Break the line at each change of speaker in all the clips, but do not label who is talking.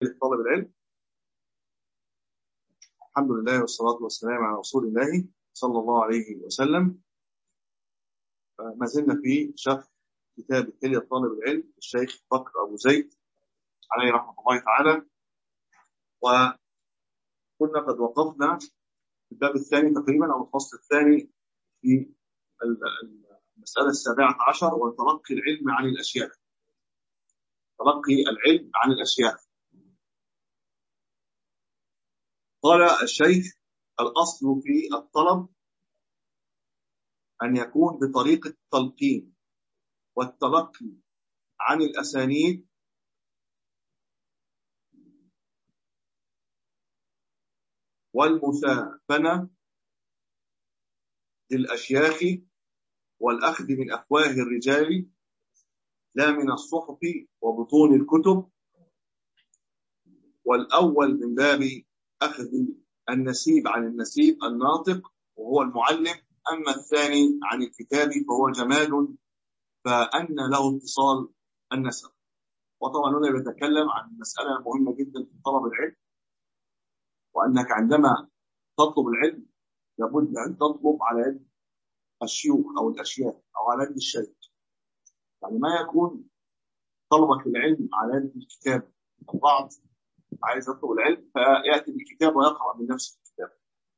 طالب العلم. الحمد لله والصلاة والسلام على رسول الله صلى الله عليه وسلم. ما زلنا في شرح كتاب حلية طالب العلم الشيخ بكر أبو زيد عليه رحمة الله تعالى، وكنا قد وقفنا في الباب الثاني تقريبا أو الفصل الثاني في المسألة 17 وتلقي العلم عن الأشياء. تلقي العلم عن الأشياء. قال الشيخ: الأصل في الطلب أن يكون بطريقة التلقين والتلقي عن الأسانيد والمثابنة للأشياخ والأخذ من أفواه الرجال لا من الصحف وبطون الكتب، والأول من باب أخذ النسيب عن النسيب الناطق وهو المعلم، أما الثاني عن الكتاب فهو جماد فأن له اتصال النسب. وطبعا هنا بيتكلم عن مسألة مهمة جدا في طلب العلم، وأنك عندما تطلب العلم لابد أن تطلب على يد الشيوخ أو الأشياخ أو على يد الشيخ. يعني ما يكون طلبك العلم على يد الكتاب. البعض عايز يطلب العلم فيأتي بالكتاب ويقرأ من نفس الكتاب،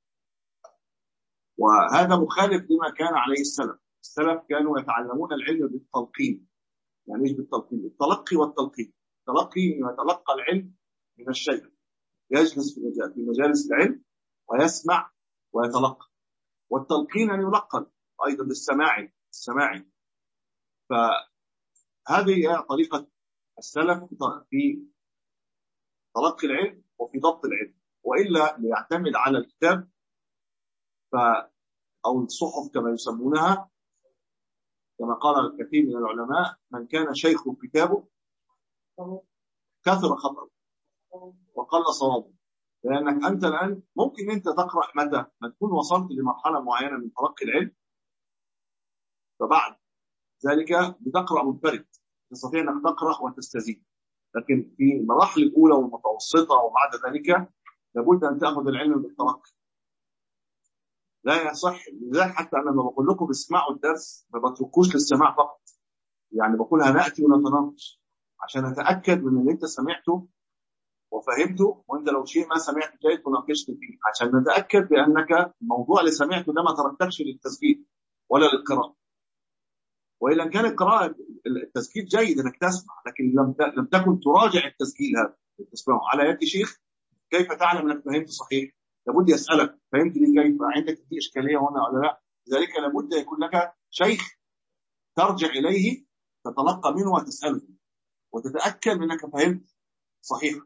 وهذا مخالف لما كان عليه السلف. السلف كانوا يتعلمون العلم بالتلقين. يعني ايش بالتلقين؟ التلقي والتلقين. التلقي يتلقى العلم من الشيخ، يجلس في مجالس العلم ويسمع ويتلقى. والتلقين أن يلقن أيضا بالسماع السماعي. فهذه هي طريقة السلف في تلقي العلم وفي ضبط العلم، وإلا ليعتمد على الكتاب أو الصحف كما يسمونها، كما قال الكثير من العلماء: من كان شيخ كتابه كثر خطأه وقل صوابه. لأنك أنت الآن ممكن أنت تقرأ متى ما تكون وصلت لمرحلة معينة من تلقي العلم، فبعد ذلك بتقرأ منفرد، تستطيع أنك تقرأ وتستزيد. لكن في المراحل الأولى والمتوسطة وبعد ذلك لابد أن تأخذ العلم بالتلقي. لا يصح. لذلك حتى أنا لما بقول لكم اسمعوا الدرس ما بتركوش للسماع فقط، يعني بقول هنأتي ونتناقش عشان أتأكد من اللي أنت سمعته وفهمته، وأنت لو شيء ما سمعته جاي تناقشني فيه عشان نتأكد بأنك الموضوع اللي سمعته ده ما تركتكش للتسجيل ولا للقراءة. وإلا كان القراءة التسجيل جيد أنك تسمع، لكن لم تكن تراجع التسجيل هذا تسمعه على يد شيخ. كيف تعلم أنك فهمت صحيح؟ لابد يسألك فهمت لي كيف؟ عندك دي إشكالية هنا ولا لا؟ لذلك لابد يكون لك شيخ ترجع إليه تتلقى منه وتسأله وتتأكد أنك فهمت صحيح.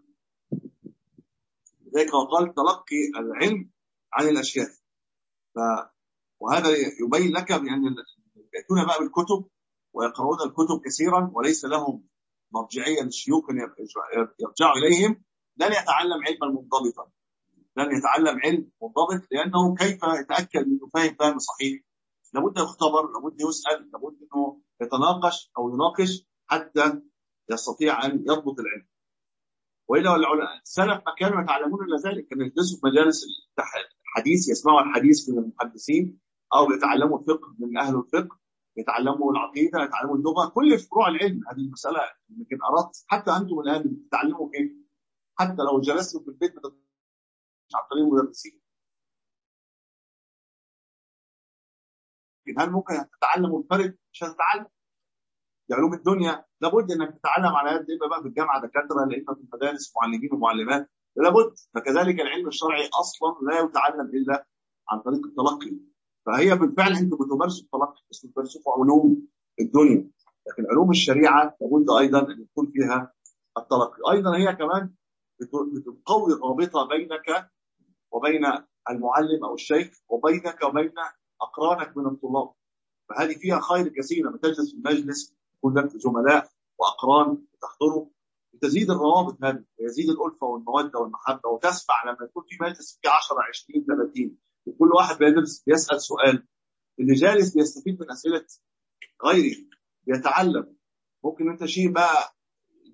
لذلك قال تلقي العلم عن الأشياء. وهذا يبين لك بأن يأتون بقى بالكتب ويقرؤون الكتب كثيرا وليس لهم مرجعية للشيوخ يرجعوا إليهم، لن يتعلم علما منضبطا، لن يتعلم علم منضبط، لأنه كيف يتأكد أنه فاهم فهم صحيح؟ لابد يختبر، لابد يسأل، لابد أنه يتناقش أو يناقش حتى يستطيع أن يضبط العلم. وإلا السلف ما كانوا يتعلمون إلا ذلك، كانوا يجلسوا في مجالس الحديث يسمعوا الحديث من المحدثين، أو يتعلموا الفقه من أهل الفقه، يتعلموا العقيدة، يتعلموا اللغة، كل فروع العلم. هذه المسألة يمكن أردت حتى أنتم الآن بتتعلموا كيف، حتى لو جلستوا في البيت عن طريق المدرسين. هل ممكن تتعلم منفرد؟ مش هتتعلم. علوم الدنيا لابد انك تتعلم على يد اما بقى في الجامعه دكاتره، لانه في المدارس معلمين ومعلمات، لابد. فكذلك العلم الشرعي اصلا لا يتعلم الا عن طريق التلقي. فهي بالفعل انتم بتمارسوا التلقي، بس بتمارسوا في علوم الدنيا، لكن علوم الشريعه لابد ايضا ان يكون فيها التلقي. ايضا هي كمان بتقوي الرابطه بينك وبين المعلم او الشيخ وبينك وبين اقرانك من الطلاب. فهذه فيها خير كثير. لما تجلس في المجلس يكون لك زملاء واقران تحضروا، تزيد الروابط هذه ويزيد الالفه والموده والمحبه. وتسمع لما يكون في مجلس في 10 20 30 وكل واحد بيدرس بيسال سؤال، اللي جالس بيستفيد من اسئله غيره، بيتعلم. ممكن انت شيء بقى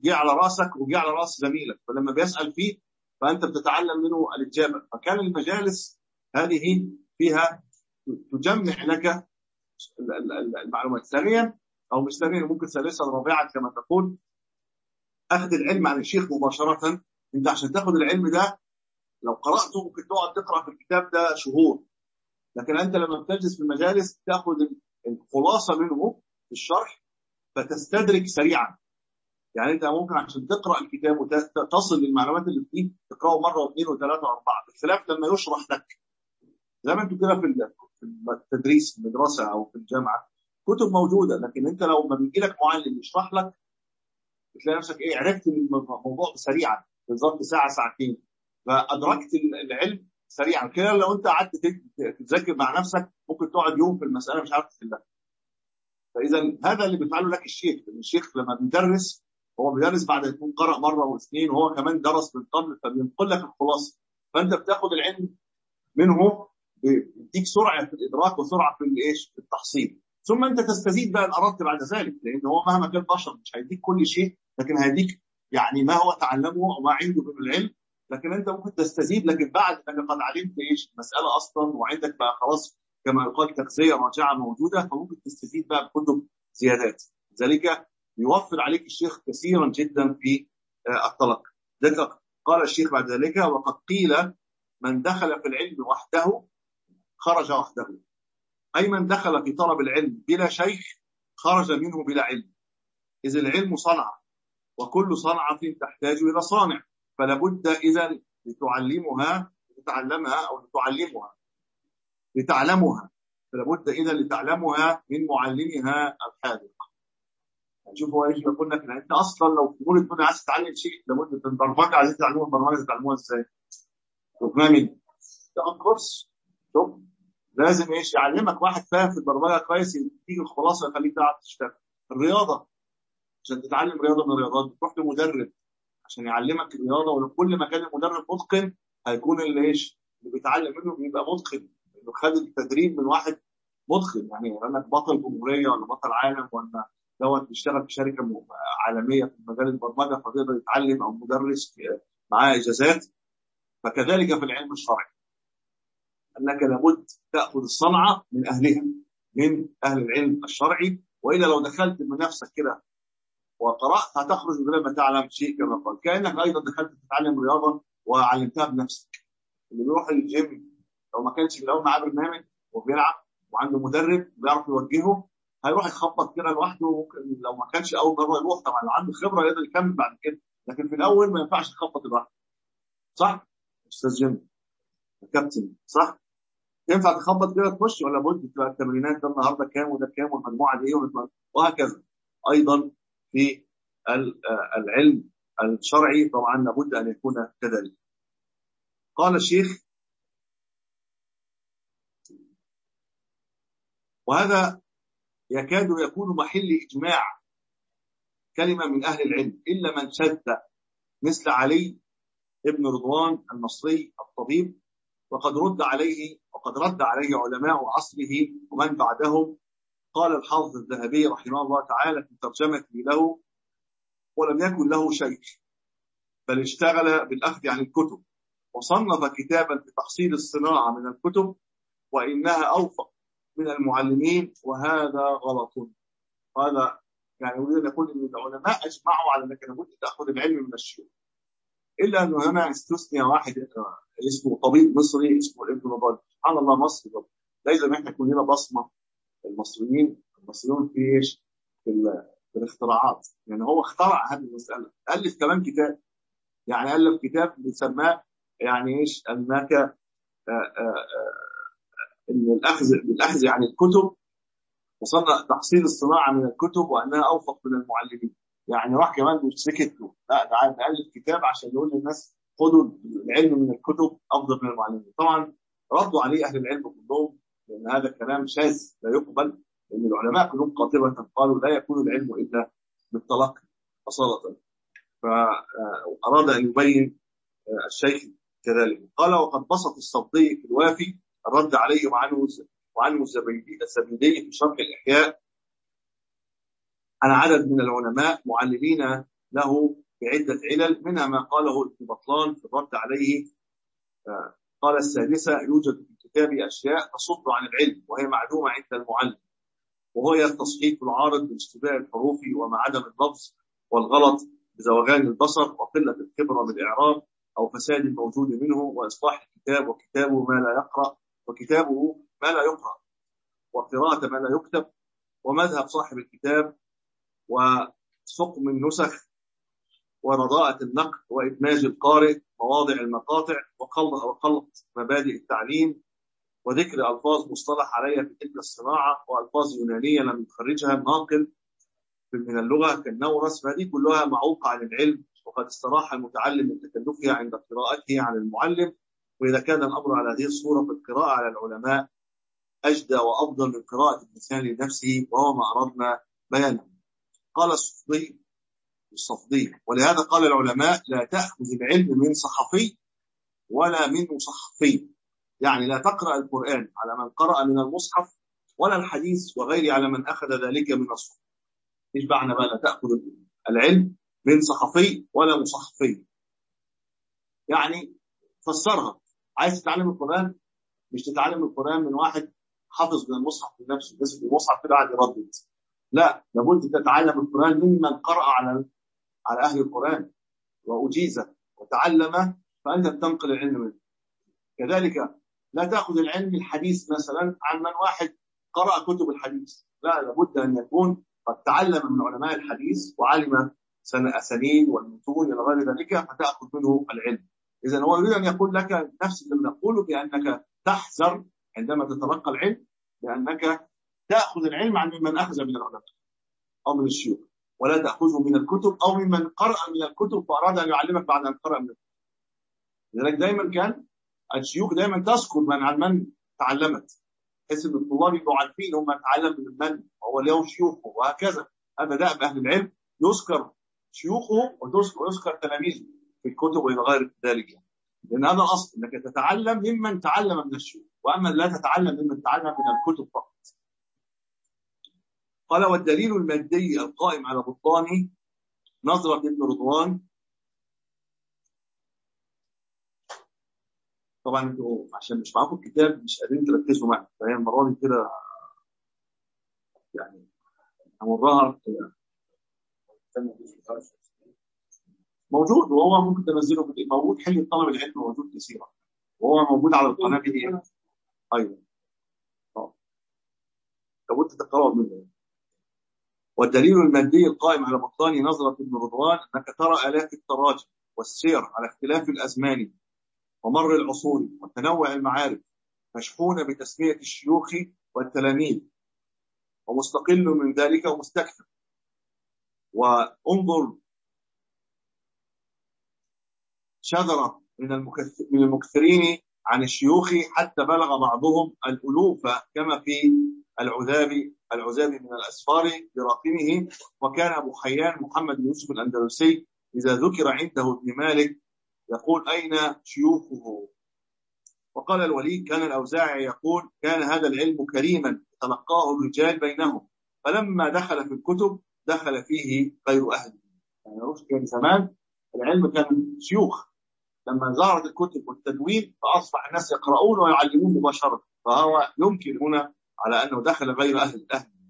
جه على راسك وجه على راس زميلك، فلما بيسأل فيه فأنت بتتعلم منه الإجابة. فكان المجالس هذه فيها تجمع لك المعلومات. ثانيا أو مش ثانيا، ممكن ثالثا رابعا كما تقول، أخذ العلم عن الشيخ مباشرة. أنت عشان تاخد العلم ده لو قرأته ممكن تقعد تقرأ في الكتاب ده شهور، لكن أنت لما بتجلس في المجالس تأخذ الخلاصة منه في الشرح فتستدرك سريعا. يعني أنت ممكن عشان تقرأ الكتاب وتصل للمعلومات اللي فيه تقرأه مرة واثنين وثلاثة وأربعة، بخلاف لما يشرح لك زي ما أنتوا كده في التدريس في المدرسة أو في الجامعة، كتب موجودة، لكن أنت لو ما بيجي لك معلم يشرح لك بتلاقي نفسك عرفت الموضوع سريعا، بالظبط ساعة ساعتين، فأدركت العلم سريعا. كده لو أنت قعدت تذاكر مع نفسك ممكن تقعد يوم في المسألة مش عارف تحلها. فإذا هذا اللي بيفعله لك الشيخ. الشيخ لما بيدرس هو بيدرس بعد يكون قرأ مرة واثنين، وهو كمان درس من قبل، فبينقل لك الخلاصة، فأنت بتاخد العلم منه، بيديك سرعة في الإدراك وسرعة في في التحصيل. ثم أنت تستزيد بقى إن أردت بعد ذلك، لأن هو مهما كان بشر مش هيديك كل شيء، لكن هيديك يعني ما هو تعلمه وما عنده من العلم، لكن أنت ممكن تستزيد. لكن بعد أنك قد علمت المسألة أصلا وعندك بقى خلاص كما يقال تغذية راجعة موجودة، فممكن تستزيد بقى بكتب زيادات. ذلك يوفر عليك الشيخ كثيرا جدا في التلقي. ذلك قال الشيخ بعد ذلك: وقد قيل من دخل في العلم وحده خرج وحده، أي من دخل في طلب العلم بلا شيخ خرج منه بلا علم، إذ العلم صنعة، وكل صنعة تحتاج إلى صانع، فلا بد إذا لتعلمها أو لتعلمها فلا بد إذا لتعلمها من معلمها الحاذق. شوف هو ايش بيقول لك، انت اصلا لو في مول الدنيا عايز تتعلم شيء لابد من البرمجه، عايز تتعلموها البرمجه تتعلموها ازاي؟ تفهمين؟ تاخد كورس. شوف لازم يعلمك واحد فاهم في البرمجه كويس، يديك الخلاصه يخليك تعرف تشتغل. الرياضه عشان تتعلم رياضه من الرياضات بتروح لمدرب عشان يعلمك الرياضه، ولكل ما كان المدرب متقن هيكون اللي بيتعلم منه بيبقى متقن، انه خد التدريب من واحد متقن. يعني انك بطل جمهوريه ولا بطل عالم ولا بيشتغل في شركه عالميه في مجال البرمجه فبيقدر يتعلم، او مدرس معاه اجازات. فكذلك في العلم الشرعي انك لابد تاخذ الصنعه من اهلها، من اهل العلم الشرعي، والا لو دخلت من نفسك كده وقرات هتخرج من غير ما تعلم شيء، كما قال كانك ايضا دخلت تتعلم رياضه وعلمتها بنفسك. اللي بيروح الجيم لو ما كانش في الاول معاه برنامج وبيلعب وعنده مدرب بيعرف يوجهه هيروح يخبط كده لوحده، ممكن لو ما كانش اول مره يروح، طبعا لو عنده خبره يقدر يكمل بعد كده، لكن في الاول ما ينفعش تخبط لوحده. صح استاذ جيم الكابتن؟ صح ينفع تخبط كده تخش، ولا بد تبقى التمرينات ده النهارده كام وده كام والمجموعه دي ايه وهكذا. ايضا في العلم الشرعي طبعا لابد ان يكون كذلك. قال الشيخ: وهذا يكاد يكون محل إجماع كلمة من أهل العلم إلا من شد، مثل علي ابن رضوان المصري الطبيب، وقد رد عليه علماء عصره ومن بعدهم. قال الحافظ الذهبي رحمه الله تعالى في ترجمته له: ولم يكن له شيخ بل اشتغل بالأخذ عن الكتب، وصنف كتابا في تحصيل الصناعة من الكتب، وإنها أوفق من المعلمين، وهذا غلط. هذا يعني يريد أن يقول أن العلماء أجمعوا على أنك لابد تأخذ العلم من الشيوخ، إلا أنه هنا استثنى واحد اسمه طبيب مصري اسمه ابن رضوان. سبحان الله، مصر لازم احنا كلنا بصمة المصريين في في الاختراعات. يعني هو اخترع هذه المسألة، ألف كمان كتاب، يعني ألف كتاب بيسماه يعني أنك ان بالاخذ يعني الكتب، وصلنا تحصيل الصناعه من الكتب وانها اوفق من المعلمين. يعني راح كمان مش سكت له، لا ده عايز نالف كتاب عشان يقول للناس خدوا العلم من الكتب افضل من المعلمين. طبعا ردوا عليه اهل العلم كلهم لان هذا كلام شاذ لا يقبل، لان العلماء كلهم قاطبه قالوا لا يكون العلم الا بالتلقي اصاله. فاراد ان يبين الشيخ كذلك. قال: وقد بسط الصفدي في الوافي الرد عليه وعنه الزبيدي في شرح الإحياء عن عدد من العلماء معلمين له بعدة علل، منها ما قاله ابن بطلان في الرد عليه. قال: السادسة: يوجد في الكتاب أشياء تصد عن العلم وهي معلومة عند المعلم، وهي التصحيف العارض باشتباه الحروف ومع عدم اللفظ، والغلط بزوغان البصر، وقلة الخبرة بالإعراب أو فساد الموجود منه، وإصلاح الكتاب، وكتابه ما لا يقرأ، وكتابه ما لا يقرأ، وقراءة ما لا يكتب، ومذهب صاحب الكتاب، وسقم النسخ، ورضاءة النقل، وإدماج القارئ، مواضع المقاطع، وخلط مبادئ التعليم، وذكر ألفاظ مصطلح عليها في تلك الصناعة، وألفاظ يونانية لم يخرجها الناقل من اللغة كالنورس، فهذه كلها معوقة عن العلم، وقد استراح المتعلم من تكلفها عند قراءته عن المعلم. وإذا كان الأمر على هذه الصورة فالقراءة على العلماء أجدى وأفضل من قراءة الإنسان لنفسه، وهو ما أردنا بيانه. قال الصفدي: ولهذا قال العلماء: لا تأخذ العلم من صحفي ولا من مصحفي، يعني لا تقرأ القرآن على من قرأ من المصحف، ولا الحديث وغيره على من أخذ ذلك من الصحف. إيش معنى بقى لا تأخذ العلم من صحفي ولا مصحفي؟ يعني فسرها. عايز تتعلم القرآن، مش تتعلم القرآن من واحد حافظ من المصحف لنفسه، بس المصحف كده قاعد يردد. لا، لابد تتعلم القرآن ممن قرأ على أهل القرآن وأجيز وتعلم، فأنت تنقل العلم منه. كذلك لا تأخذ العلم الحديث مثلا عن من واحد قرأ كتب الحديث، لا، لابد أن يكون قد تعلم من علماء الحديث وعلم أسانيد والمتون إلى غير ذلك، فتأخذ منه العلم. إذا هو يريد أن يقول لك نفس اللي نقوله، بأنك تحذر عندما تتلقى العلم، بأنك تأخذ العلم عن ممن أخذ من العلماء أو من الشيوخ، ولا تأخذه من الكتب أو ممن قرأ من الكتب فأراد أن يعلمك بعد أن قرأ من الكتب. لذلك دائما كان الشيوخ دائما تذكر عن من تعلمت، بحيث ان الطلاب يبقوا عارفين هم تعلم من هو له شيوخه، وهكذا. هذا دأب اهل العلم، يذكر شيوخه ويذكر تلاميذه في الكتب والى غير ذلك، لان هذا الاصل، انك تتعلم ممن تعلم من الشيوخ، واما لا تتعلم ممن تعلم من الكتب فقط. قال: والدليل المادي القائم على بطلان نظرة ابن رضوان. طبعا انتوا عشان مش معاكم الكتاب مش قادرين تركزوا معي، فهي المره دي كده يعني امرها موجود، وهو ممكن تنزله موجود. حل طلب العلم موجود كثيرا، وهو موجود على القناه دي. ايوه، لابد تقرأه منه. والدليل المادي القائم على بطلان نظرة ابن رضوان انك ترى آلاف التراجم والسير على اختلاف الازمان ومر العصور وتنوع المعارف، مشحونة بتسمية الشيوخ والتلاميذ، ومستقل من ذلك ومستكثر. وانظر شذرة من المكثرين عن الشيوخ حتى بلغ بعضهم الألوف، كما في العذابي من الأسفار برقمه. وكان أبو حيان محمد بن يوسف الأندلسي إذا ذكر عنده ابن مالك يقول: أين شيوخه؟ وقال الوليد: كان الأوزاعي يقول: كان هذا العلم كريما تلقاه الرجال بينهم، فلما دخل في الكتب دخل فيه غير أهله. يعني كان زمان العلم كان شيوخ، لما ظهرت الكتب والتدوين فأصبح الناس يقرؤون ويعلمون مباشرة، فهو يمكن هنا على أنه دخل غير أهل.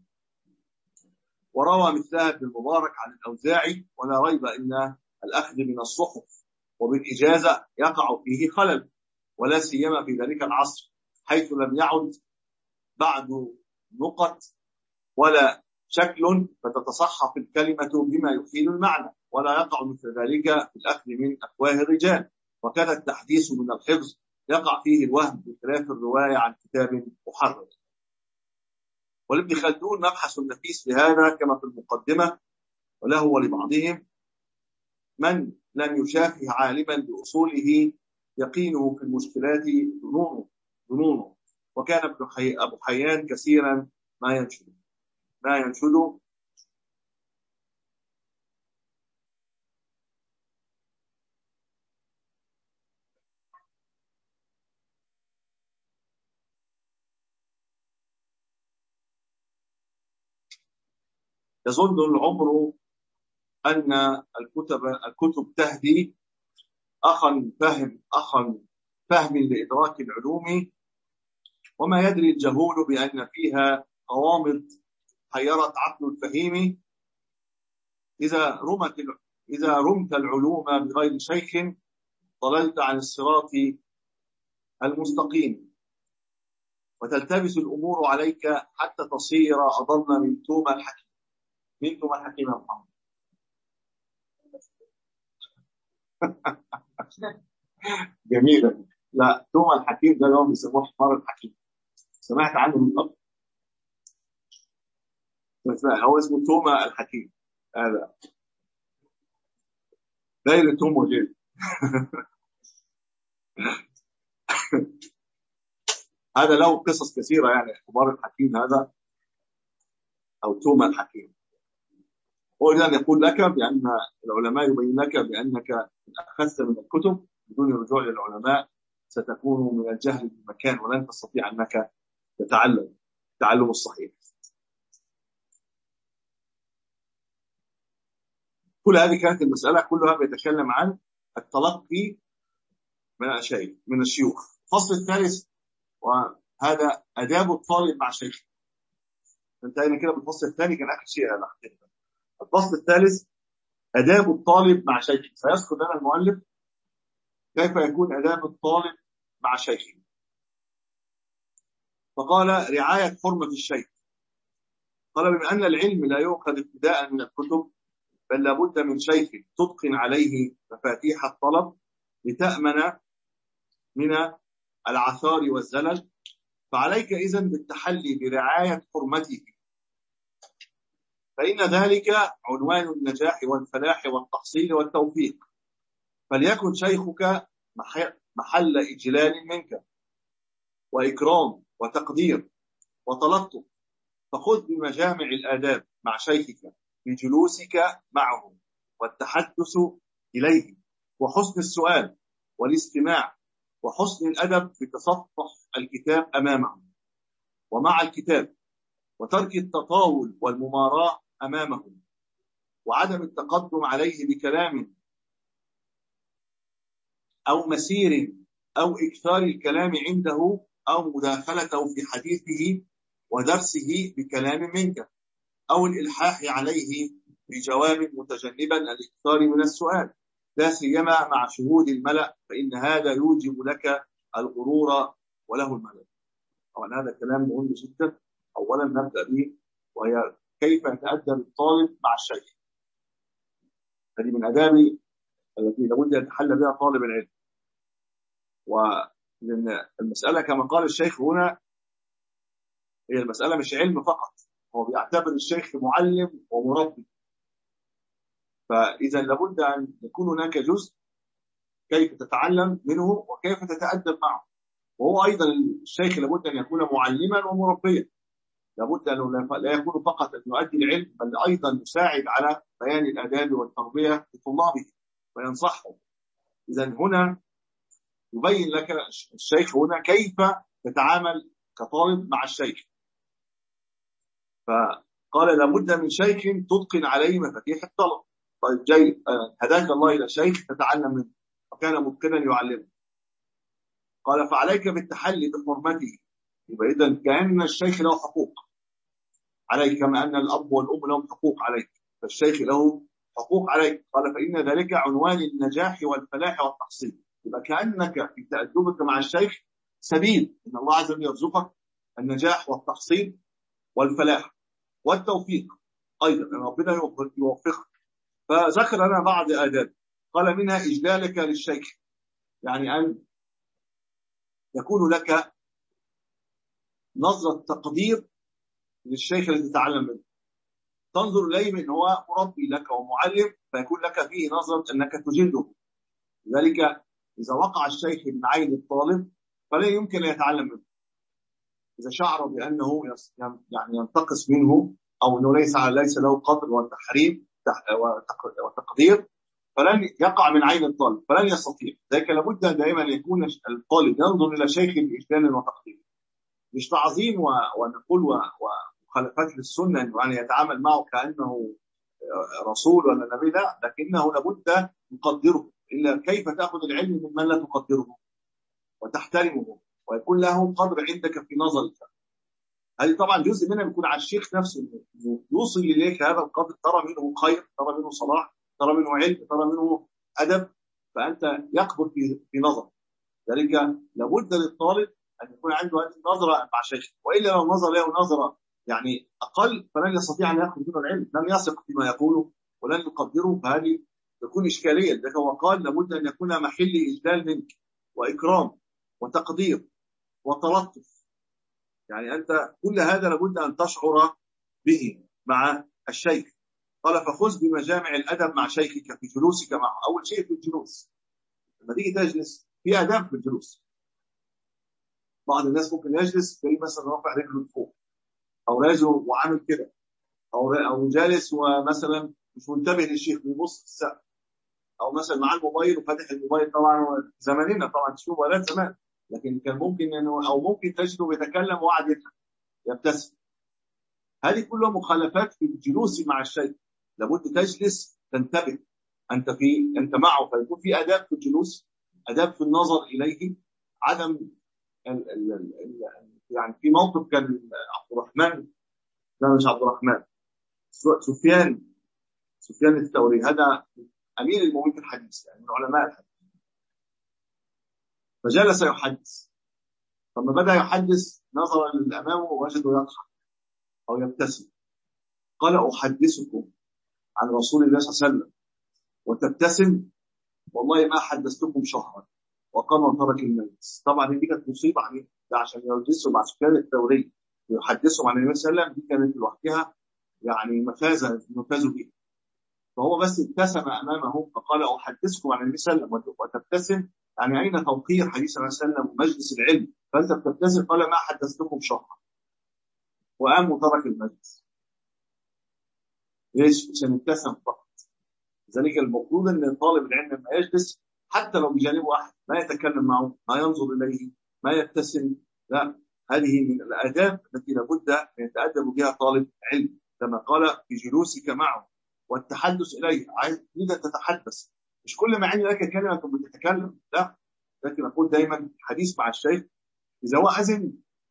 وروى مثلها ابن المبارك عن الأوزاعي: ولا ريب أن الأخذ من الصحف وبالإجازة يقع فيه خلل، ولا سيما في ذلك العصر حيث لم يعد بعد نقط ولا شكل فتتصحف الكلمة بما يفيد المعنى، ولا يقع مثل ذلك في الأخذ من أفواه الرجال. وكذا التحديث من الحفظ يقع فيه الوهم بخلاف الرواية عن كتاب محرر. ولابن خلدون مبحث نفيس لهذا كما في المقدمة، وله ولبعضهم: من لم يشافه عالما بأصوله يقينه في المشكلات ظنونه. وكان أبو حيان كثيرا ما ينشد يظن العمر أن الكتب تهدي أخا فهم لإدراك العلوم، وما يدري الجهول بأن فيها غوامض حيرت عقل الفهيم. إذا رمت العلوم بغير شيخ ضللت عن الصراط المستقيم، وتلتبس الأمور عليك حتى تصير أضل من توم الحكيم. من توم الحكيم يا محمد؟ جميلة. لا، توم الحكيم ده اللي هم بيسموه حمار الحكيم. سمعت عنه من قبل؟ هو اسمه توم الحكيم. هذا داير توم وجيل. هذا له قصص كثيرة، يعني حمار الحكيم هذا أو توم الحكيم. هو أن يقول لك بأن العلماء يبين لك بأنك إن أخذت من الكتب بدون الرجوع للعلماء ستكون من الجهل في مكان، ولن تستطيع أنك تتعلم التعلم الصحيح. كل هذه كانت المسألة كلها بيتكلم عن التلقي من الشيوخ. الفصل الثالث وهذا آداب الطالب مع شيخه. انتهينا كده بالفصل الثاني، كان آخر شيء أنا حكيته. الفصل الثالث آداب الطالب مع شيخه. سيذكر لنا المؤلف كيف يكون آداب الطالب مع شيخه. فقال: رعاية حرمة الشيخ. قال: بما أن العلم لا يؤخذ ابتداء من الكتب، بل لابد من شيخ تتقن عليه مفاتيح الطلب لتأمن من العثار والزلل، فعليك إذن بالتحلي برعاية حرمته، فإن ذلك عنوان النجاح والفلاح والتحصيل والتوفيق. فليكن شيخك محل إجلال منك وإكرام وتقدير وتلطف، فخذ بمجامع الآداب مع شيخك بجلوسك معه والتحدث إليه، وحسن السؤال والاستماع، وحسن الأدب بتصفح الكتاب أمامه ومع الكتاب، وترك التطاول والمماراة أمامه، وعدم التقدم عليه بكلام أو مسير أو إكثار الكلام عنده أو مداخلته في حديثه ودرسه بكلام منك، أو الإلحاح عليه بجواب متجنبا الإكثار من السؤال، لا سيما مع شهود الملأ، فإن هذا يوجب لك الغرور وله الملأ. طبعا هذا كلام مهم جدا. أولا نبدأ به، وهي كيف يتأدب الطالب مع الشيخ. هذه من آداب التي لابد أن يتحلى بها طالب العلم. ولأن المسألة كما قال الشيخ هنا، هي المسألة مش علم فقط، هو بيعتبر الشيخ معلم ومربي. فإذا لابد أن يكون هناك جزء كيف تتعلم منه وكيف تتأدب معه. وهو أيضا الشيخ لابد أن يكون معلما ومربيا، لابد أن لا يكون فقط أن يؤدي العلم، بل أيضا يساعد على بيان الآداب والتربية لطلابه وينصحهم. إذا هنا يبين لك الشيخ هنا كيف تتعامل كطالب مع الشيخ. فقال: لابد من شيخ تتقن عليه مفاتيح الطلب. طيب جيد، هداك الله إلى شيخ تتعلم منه وكان متقنا يعلمه. قال: فعليك بالتحلي بحرمته. يبقى إذن كأن الشيخ له حقوق عليك، كما أن الأب والأم لهم حقوق عليك، فالشيخ له حقوق عليك. قال: فإن ذلك عنوان النجاح والفلاح والتحصيل. يبقى كأنك في تأدبك مع الشيخ سبيل إن الله عز وجل يرزقك النجاح والتحصيل والفلاح والتوفيق أيضا، أن ربنا يوفقك. فذكر لنا بعض آداب، قال: منها إجلالك للشيخ، يعني أن يكون لك نظرة تقدير للشيخ الذي تتعلم منه، تنظر إليه من هو مربي لك ومعلم، فيكون لك فيه نظرة أنك تجله. لذلك إذا وقع الشيخ من عين الطالب فلا يمكن أن يتعلم منه. إذا شعر بأنه يعني ينتقص منه أو أنه ليس له قدر وتحريم وتقدير، فلن يقع من عين الطالب، فلن يستطيع. ذلك لابد دائما أن يكون الطالب ينظر إلى شيخ بإجلال وتقدير، مش تعظيم ونقول ومخالفات للسنة، يعني يتعامل معه كأنه رسول ولا نبي، لا، لكنه لابد نقدره. إلا كيف تأخذ العلم ممن لا تقدره وتحترمه ويكون له قدر عندك في نظرك؟ هذه طبعا جزء منها بيكون على الشيخ نفسه، إنه يوصل إليك هذا القدر، ترى منه خير، ترى منه صلاح، ترى منه علم، ترى منه أدب، فأنت يكبر في نظر ذلك. لابد للطالب أن يكون عنده هذه النظرة مع شيخه، وإلا لو نظر له نظرة يعني أقل فلن يستطيع أن يأخذ منه العلم، لن يثق فيما يقوله ولن يقدره، فهذه تكون إشكالية. لذلك هو قال لابد أن يكون محل إجلال منك وإكرام وتقدير وتلطف. يعني أنت كل هذا لابد أن تشعر به مع الشيخ. قال فخذ بمجامع الأدب مع شيخك في جلوسك معه. أول شيء في الجلوس، لما تيجي تجلس في آداب في الجلوس. بعض الناس ممكن يجلس زي مثلا رافع رجله لفوق، أو راجع وعامل كده، أو جالس ومثلا مش منتبه للشيخ بيبص في السقف، أو مثلا معاه الموبايل وفاتح الموبايل. طبعا زماننا طبعا تشوف ولاد زمان، لكن كان ممكن إنه أو ممكن تجده بيتكلم وقعد يضحك يبتسم. هذه كلها مخالفات في الجلوس مع الشيخ. لابد تجلس تنتبه، أنت معه، فيكون في آداب في الجلوس، آداب في النظر إليه. عدم يعني في موقف كان عبد الرحمن، لا مش عبد الرحمن، سفيان الثوري، هذا أمير المؤمنين في الحديث، يعني من علماء الحديث، فجلس يحدث. فلما بدأ يحدث نظر للأمام ووجده يضحك أو يبتسم. قال أحدثكم عن رسول الله صلى الله عليه وسلم وتبتسم؟ والله ما حدثتكم شهرا وقام وترك المجلس. طبعا دي كانت مصيبة عليه، ده عشان يجلسوا مع سفيان الثوري ويحدثوا عن النبي صلى الله عليه وسلم، دي كانت لوحدها يعني مفازوا بها. فهو بس ابتسم امامه فقال احدثكم عن النبي صلى الله عليه وسلم وتبتسم، يعني اين توقير حديث النبي صلى الله عليه وسلم ومجلس العلم؟ فانت بتبتسم. قال ما حدثتكم شهرا، وقام وترك المجلس. ليش؟ عشان ابتسم فقط. لذلك المفروض ان طالب العلم لما يجلس حتى لو بجانبه احد ما يتكلم معه، ما ينظر اليه، ما يبتسم، لا. هذه من الاداب التي لابد ان يتادب بها طالب علم، كما قال في جلوسك معه والتحدث اليه. عايز تريد تتحدث، مش كل ما عندي لك كلمه ثم تتكلم، لا. لكن اقول دائما الحديث مع الشيخ اذا هو اذن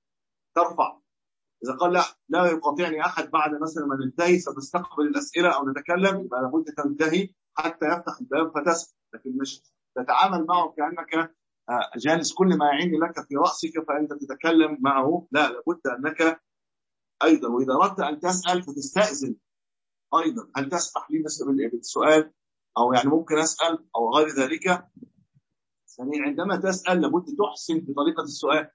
ترفع، إذا قال لا يقاطعني أحد بعد مثلا ما ننتهي سنستقبل الأسئلة أو نتكلم، يبقى لابد تنتهي حتى يفتح الباب فتسأل، لكن مش تتعامل معه كأنك جالس كل ما يعين لك في رأسك فأنت تتكلم معه، لا. لابد أنك أيضا وإذا أردت أن تسأل فتستأذن أيضا، هل تسمح لي مثلا بالسؤال، أو يعني ممكن أسأل أو غير ذلك. يعني عندما تسأل لابد تحسن في طريقة السؤال.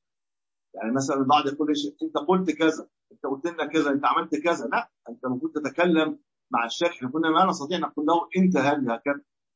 يعني مثلا البعض يقول لي انت قلت كذا، انت قلت لنا كذا، انت عملت كذا، لا. انت المفروض تتكلم مع الشيخ. كنا ما نستطيع ان نقول له انت هكذا،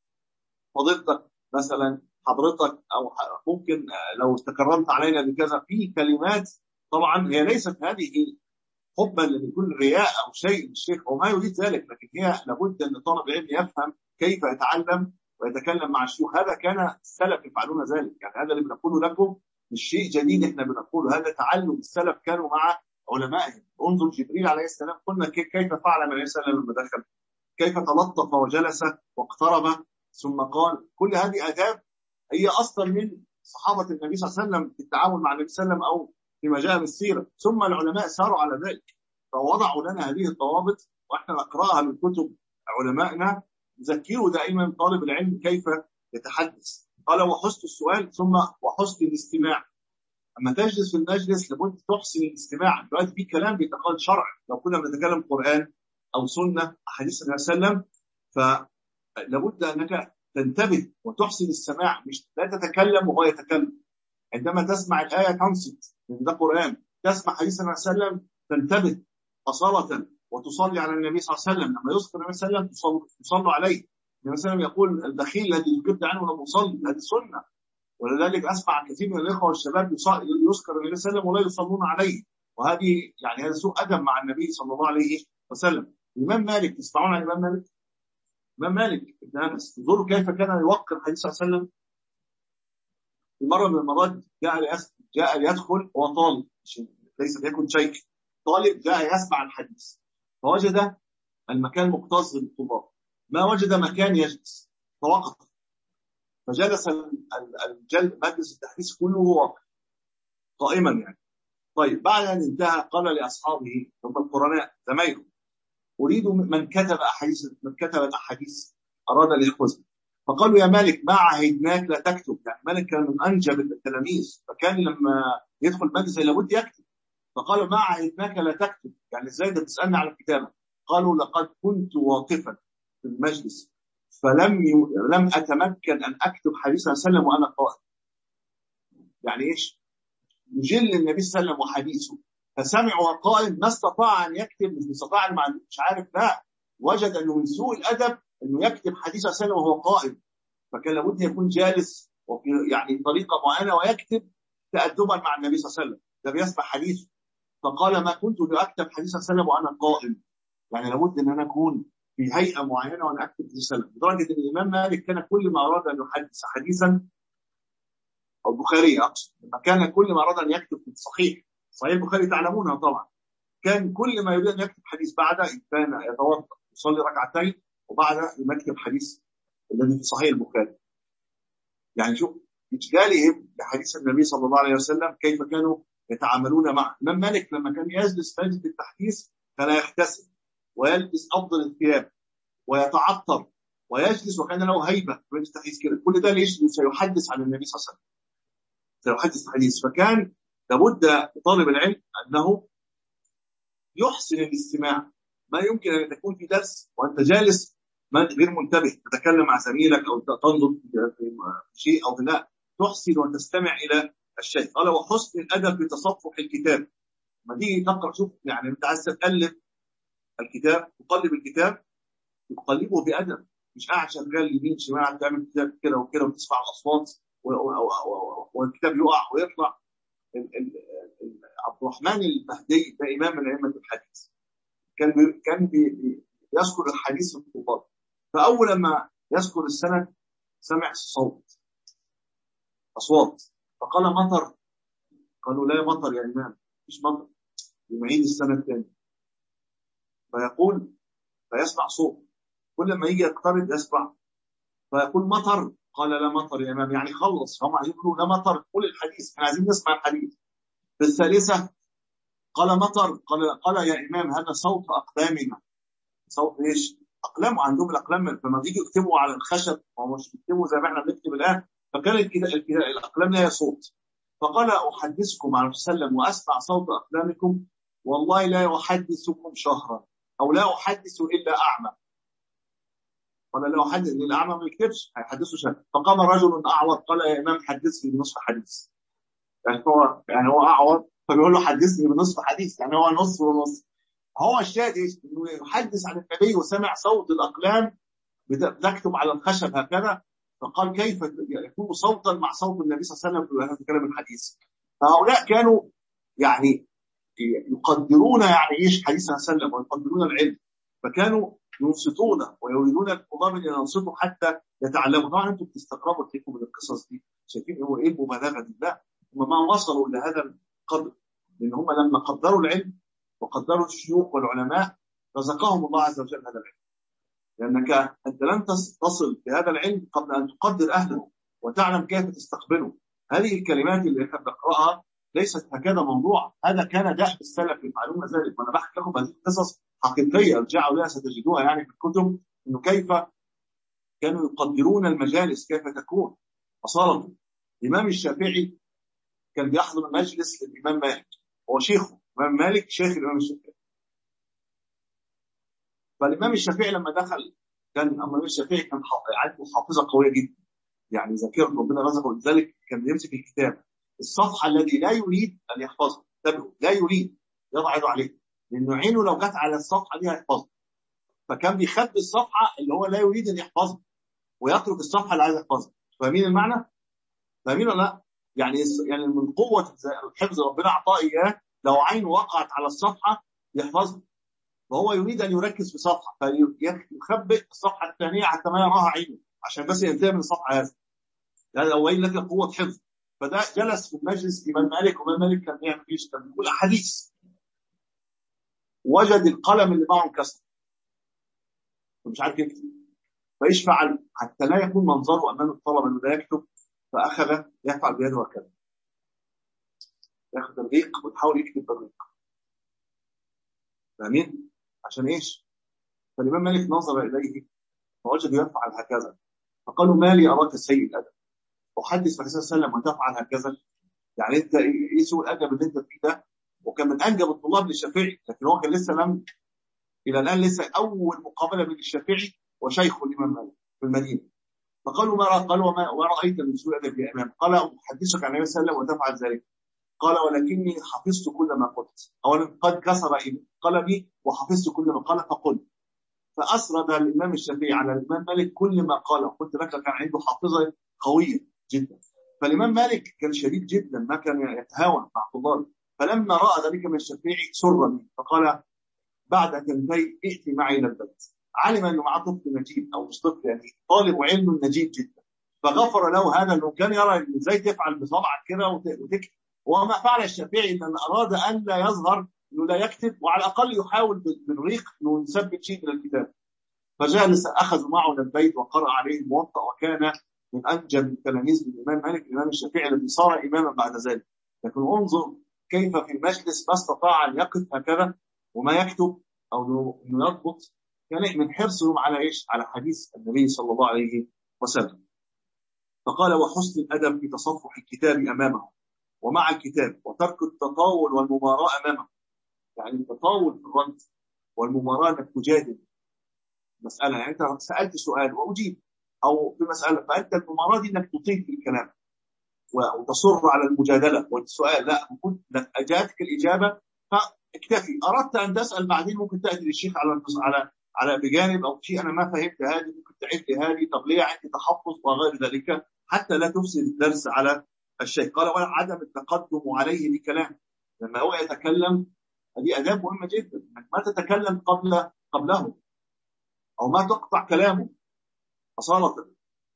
فضيلتك مثلا، حضرتك، او ممكن لو تكرمت علينا بكذا، في كلمات. طبعا هي ليست هذه حبا لكل رياء او شيء الشيخ وما يريد ذلك، لكن هي لابد ان طالب العلم يفهم كيف يتعلم ويتكلم مع الشيوخ. هذا كان السلف يفعلون ذلك، يعني هذا اللي بنقوله لكم مش شيء جديد احنا بنقوله، هذا تعلم السلف كانوا مع علمائهم. انظر جبريل عليه السلام، قلنا كيف فعل النبي صلى الله عليه وسلم لما دخل، كيف تلطف وجلس واقترب ثم قال. كل هذه آداب هي اصلا من صحابه النبي صلى الله عليه وسلم في التعامل مع النبي صلى الله عليه وسلم او فيما جاء من السيره، ثم العلماء ساروا على ذلك فوضعوا لنا هذه الضوابط واحنا نقراها من كتب علمائنا. نذكره دائما طالب العلم كيف يتحدث. قال وحسن السؤال ثم وحسن الاستماع. اما تجلس في المجلس لابد تحسن الاستماع. دلوقتي في كلام بيتقال شرع، لو كنا بنتكلم قران او سنه احاديث النبي صلى الله عليه وسلم، فلابد انك تنتبه وتحسن السماع، مش لا تتكلم وهو يتكلم. عندما تسمع الايه تنصت، ده قران. تسمع حديث النبي صلى الله عليه وسلم تنتبه أصالة وتصلي على النبي صلى الله عليه وسلم. لما يذكر النبي صلى الله عليه وسلم تصلوا عليه. النبي صلى الله عليه وسلم يقول البخيل الذي ذكرت عنه لم يصلي، هذه سنة. ولذلك أسمع كثير من الإخوة والشباب يذكر النبي صلى الله عليه وسلم ولا يصلون عليه، وهذه يعني هذا سوء أدب مع النبي صلى الله عليه وسلم. الإمام مالك، تسمعون عن الإمام مالك؟ الإمام مالك ابن أنس، انظروا كيف كان يوقر الحديث صلى الله عليه وسلم. في مرة من المرات جاء ليدخل هو طالب، ليس يكن شيخ، طالب جاء يسمع الحديث فوجد المكان مكتظ بالطلاب، ما وجد مكان يجلس فوقف، فجلس مجلس التحديث كله واقف قائما يعني. طيب بعد ان انتهى قال لاصحابه هم القرناء زمايله: اريد من كتب الاحاديث اراد ان ياخذها. فقالوا: يا مالك ما عهدناك لا تكتب. يعني مالك كان من انجب التلاميذ، فكان لما يدخل مجلس لابد يكتب. فقالوا: ما عهدناك لا تكتب، يعني ازاي ده بتسالني على الكتابه؟ قالوا: لقد كنت واقفا في المجلس لم اتمكن ان اكتب حديث صلى الله عليه وسلم وانا قائم. يعني ايش؟ يجل النبي صلى الله عليه وسلم وحديثه، فسمع وقائم ما استطاع ان يكتب، مش استطاع مش عارف، لا، وجد انه من سوء الادب انه يكتب حديث صلى الله عليه وسلم وهو قائم، فكان لابد يكون جالس وفي يعني طريقه معينه ويكتب تادبا مع النبي صلى الله عليه وسلم، ده بيسمع حديثه. فقال: ما كنت لاكتب حديث صلى الله عليه وسلم وانا قائم، يعني لابد ان انا اكون في هيئه معينه وانا اكتب حديث صلى الله عليه وسلم. لدرجه ان الامام مالك كان كل ما اراد ان يحدث حديثا، او البخاري اقصد، لما كان كل ما اراد ان يكتب في صحيح البخاري تعلمونها طبعا، كان كل ما يريد ان يكتب حديث بعد كان يتوضا يصلي ركعتين وبعد يكتب حديث الذي في صحيح البخاري. يعني شوف إجلالهم لحديث النبي صلى الله عليه وسلم كيف كانوا يتعاملون معه. الإمام مالك لما كان يجلس مجلس التحديث كان يغتسل ويلبس أفضل الثياب ويتعطر ويجلس، وكان له هيبة في مجلس التحديث كده. كل ده ليش؟ سيحدث عن النبي صلى الله عليه وسلم، سيحدث حديث. فكان لابد لطالب العلم أنه يحسن الاستماع. ما يمكن أن تكون في درس وأنت جالس غير منتبه تتكلم مع زميلك أو تنظر في شيء أو لا، تحسن وتستمع إلى الشيء. قال: وحسن الأدب في تصفح الكتاب. ما تيجي تقرأ، شوف يعني أنت عايز تقلب الكتاب، تقلب الكتاب تقلبه بأدب، مش قاعد شغال يمين شمال تعمل كتاب كده وكده وتسمع الأصوات والكتاب يقع ويطلع. عبد الرحمن المهدي ده إمام من أئمة الحديث، كان يذكر الحديث في الطلاب، فأول ما يذكر السند سمع أصوات، فقال: مطر. قالوا: لا مطر يا إمام، مش مطر. يعيد السند تاني فيسمع صوت، كل ما يجي يقترب يسمع، فيقول: مطر. قال: لا مطر يا إمام. يعني خلص، هم عايزين يقولوا لا مطر، قول الحديث، احنا عايزين نسمع الحديث. في الثالثة قال: مطر. قال: يا إمام هذا صوت أقدامنا. صوت ايش؟ اقلام، عندهم الاقلام لما بيجوا يكتبوا على الخشب هم مش بيكتبوا زي ما احنا بنكتب الان، فكان الاقلام لها صوت. فقال: احدثكم عن وسلم واسمع صوت اقلامكم، والله لا احدثكم شهرا، او لا احدث الا اعمى. قال: لا احدث الا الاعمى ما يكتبش، هيحدثه شهر. فقام رجل اعور قال: يا امام حدثني بنصف حديث. يعني هو اعور فبيقول له حدثني بنصف حديث، يعني هو نص ونص. هو الشاهد انه يحدث عن النبي وسمع صوت الاقلام بتكتب على الخشب هكذا. فقال: كيف يكون صوتا مع صوت النبي صلى الله عليه وسلم في هذا الكلام الحديث؟ فهؤلاء كانوا يعني يقدرون يعني ايش حديث صلى الله عليه وسلم ويقدرون العلم، فكانوا ينصتون ويريدون الطلاب ان ينصتوا حتى يتعلموا. طبعا انتم بتستغربوا تحكوا من القصص دي، شايفين هو ايه المبالغه دي؟ لا، هم ما وصلوا الى هذا القدر، لان هم لما قدروا العلم وقدروا الشيوخ والعلماء رزقهم الله عز وجل هذا العلم، لأنك أنت لن تصل بهذا العلم قبل أن تقدر أهله وتعلم كيف تستقبله. هذه الكلمات اللي احنا بنقرأها ليست هكذا موضوع، هذا كان دأب السلف يفعلون ذلك. وأنا بحكي لكم هذه القصص حقيقية، ارجعوا لها ستجدوها يعني في الكتب، إنه كيف كانوا يقدرون المجالس كيف تكون أصالته. الإمام الشافعي كان بيحضر مجلس الإمام مالك، هو شيخه الإمام مالك شيخ الإمام الشافعي. فالإمام الشافعي لما دخل، كان الإمام الشافعي كان عنده حافظة قوية جدا، يعني ذاكرة ربنا رزقه، لذلك كان يمسك الكتاب الصفحة الذي لا يريد أن يحفظها، لا يريد يضع يده عليه، لأنه عينه لو جت على الصفحة دي هيحفظها، فكان بيخبي الصفحة اللي هو لا يريد أن يحفظها ويترك الصفحة اللي عايز يحفظها. فاهمين المعنى؟ فاهمين ولا لا؟ يعني من قوة الحفظ ربنا أعطاه إياه، لو عينه وقعت على الصفحة يحفظها، وهو يريد أن يركز في صفحة فيخبئ الصفحة الثانية حتى ما يراها عينه عشان بس ينتهي من الصفحة هذه. هذا أولين لك قوة حفظ. فده جلس في المجلس إمام مالك، وإمام مالك كان بيعمل إيش؟ كان بيقول أحاديث، وجد القلم اللي معه انكسر، مش عارف يكتب. فايش فعل حتى لا يكون منظره امام الطلبه انه لا يكتب؟ فاخذ يفعل بيده هكذا، ياخذ الريق ويحاول يكتب بالريق. فاهمين؟ عشان ايش؟ فالامام مالك نظر اليه فوجد يفعل هكذا، فقالوا ما لي اراك سيء الادب احدث الرسول صلى الله عليه وسلم وتفعل هكذا؟ يعني انت ايه سوء الادب اللي انت فيه ده؟ وكان من انجب الطلاب للشافعي، لكن هو كان لسه الى الان لسه اول مقابله بين الشافعي وشيخه الامام مالك في المدينه. فقالوا قالوا وما رايت من سوء ادب يا امام؟ قال احدثك عن النبي صلى الله عليه وسلم وتفعل ذلك؟ قال ولكني حفظت كل ما قلت، اولا قد كسر قلبي وحفظت كل ما قال فقلت. فاسرد الامام الشافعي على الامام مالك كل ما قال، قلت لك كان عنده حافظه قويه جدا. فالامام مالك كان شديد جدا، ما كان يتهاون مع طلابه. فلما راى ذلك من الشافعي سر منه، فقال بعد تنتهي ائتي معي الى البيت. علم انه معه طفل نجيب او مش طفل، يعني طالب علم نجيب جدا، فغفر له هذا. انه كان يرى ازاي تفعل بصبعك كده وتكتب، وما فعل الشافعي ان اراد ان لا يظهر انه لا يكتب، وعلى الاقل يحاول بالريق انه يثبت شيء من الكتاب. فجلس اخذ معه الى البيت وقرأ عليه الموطأ، وكان من انجب تلاميذ الامام مالك الامام الشافعي الذي صار اماما بعد ذلك. لكن انظر كيف في المجلس ما استطاع ان يقف هكذا وما يكتب او انه يضبط، كان من حرصهم على ايش؟ على حديث النبي صلى الله عليه وسلم. فقال وحسن الادب في تصفح الكتاب امامه ومع الكتاب، وترك التطاول والمماراة امامه. يعني التطاول في الرد والمماراة انك تجادل مسألة، يعني انت سألت سؤال واجيب او في مسألة، فانت المماراة دي انك تطيل في الكلام وتصر على المجادلة والسؤال. لا، كنت اجاتك الاجابة فاكتفي. اردت ان تسأل بعدين ممكن تأتي للشيخ على بجانب او شيء انا ما فهمت هذه، ممكن تعيد لي هذه، طب ليه عندي تحفظ وغير ذلك، حتى لا تفسد الدرس على الشيخ. قال ولا عدم التقدم عليه بكلام. لما هو يتكلم هذه آداب مهمة جدا، انك ما تتكلم قبله او ما تقطع كلامه أصالة.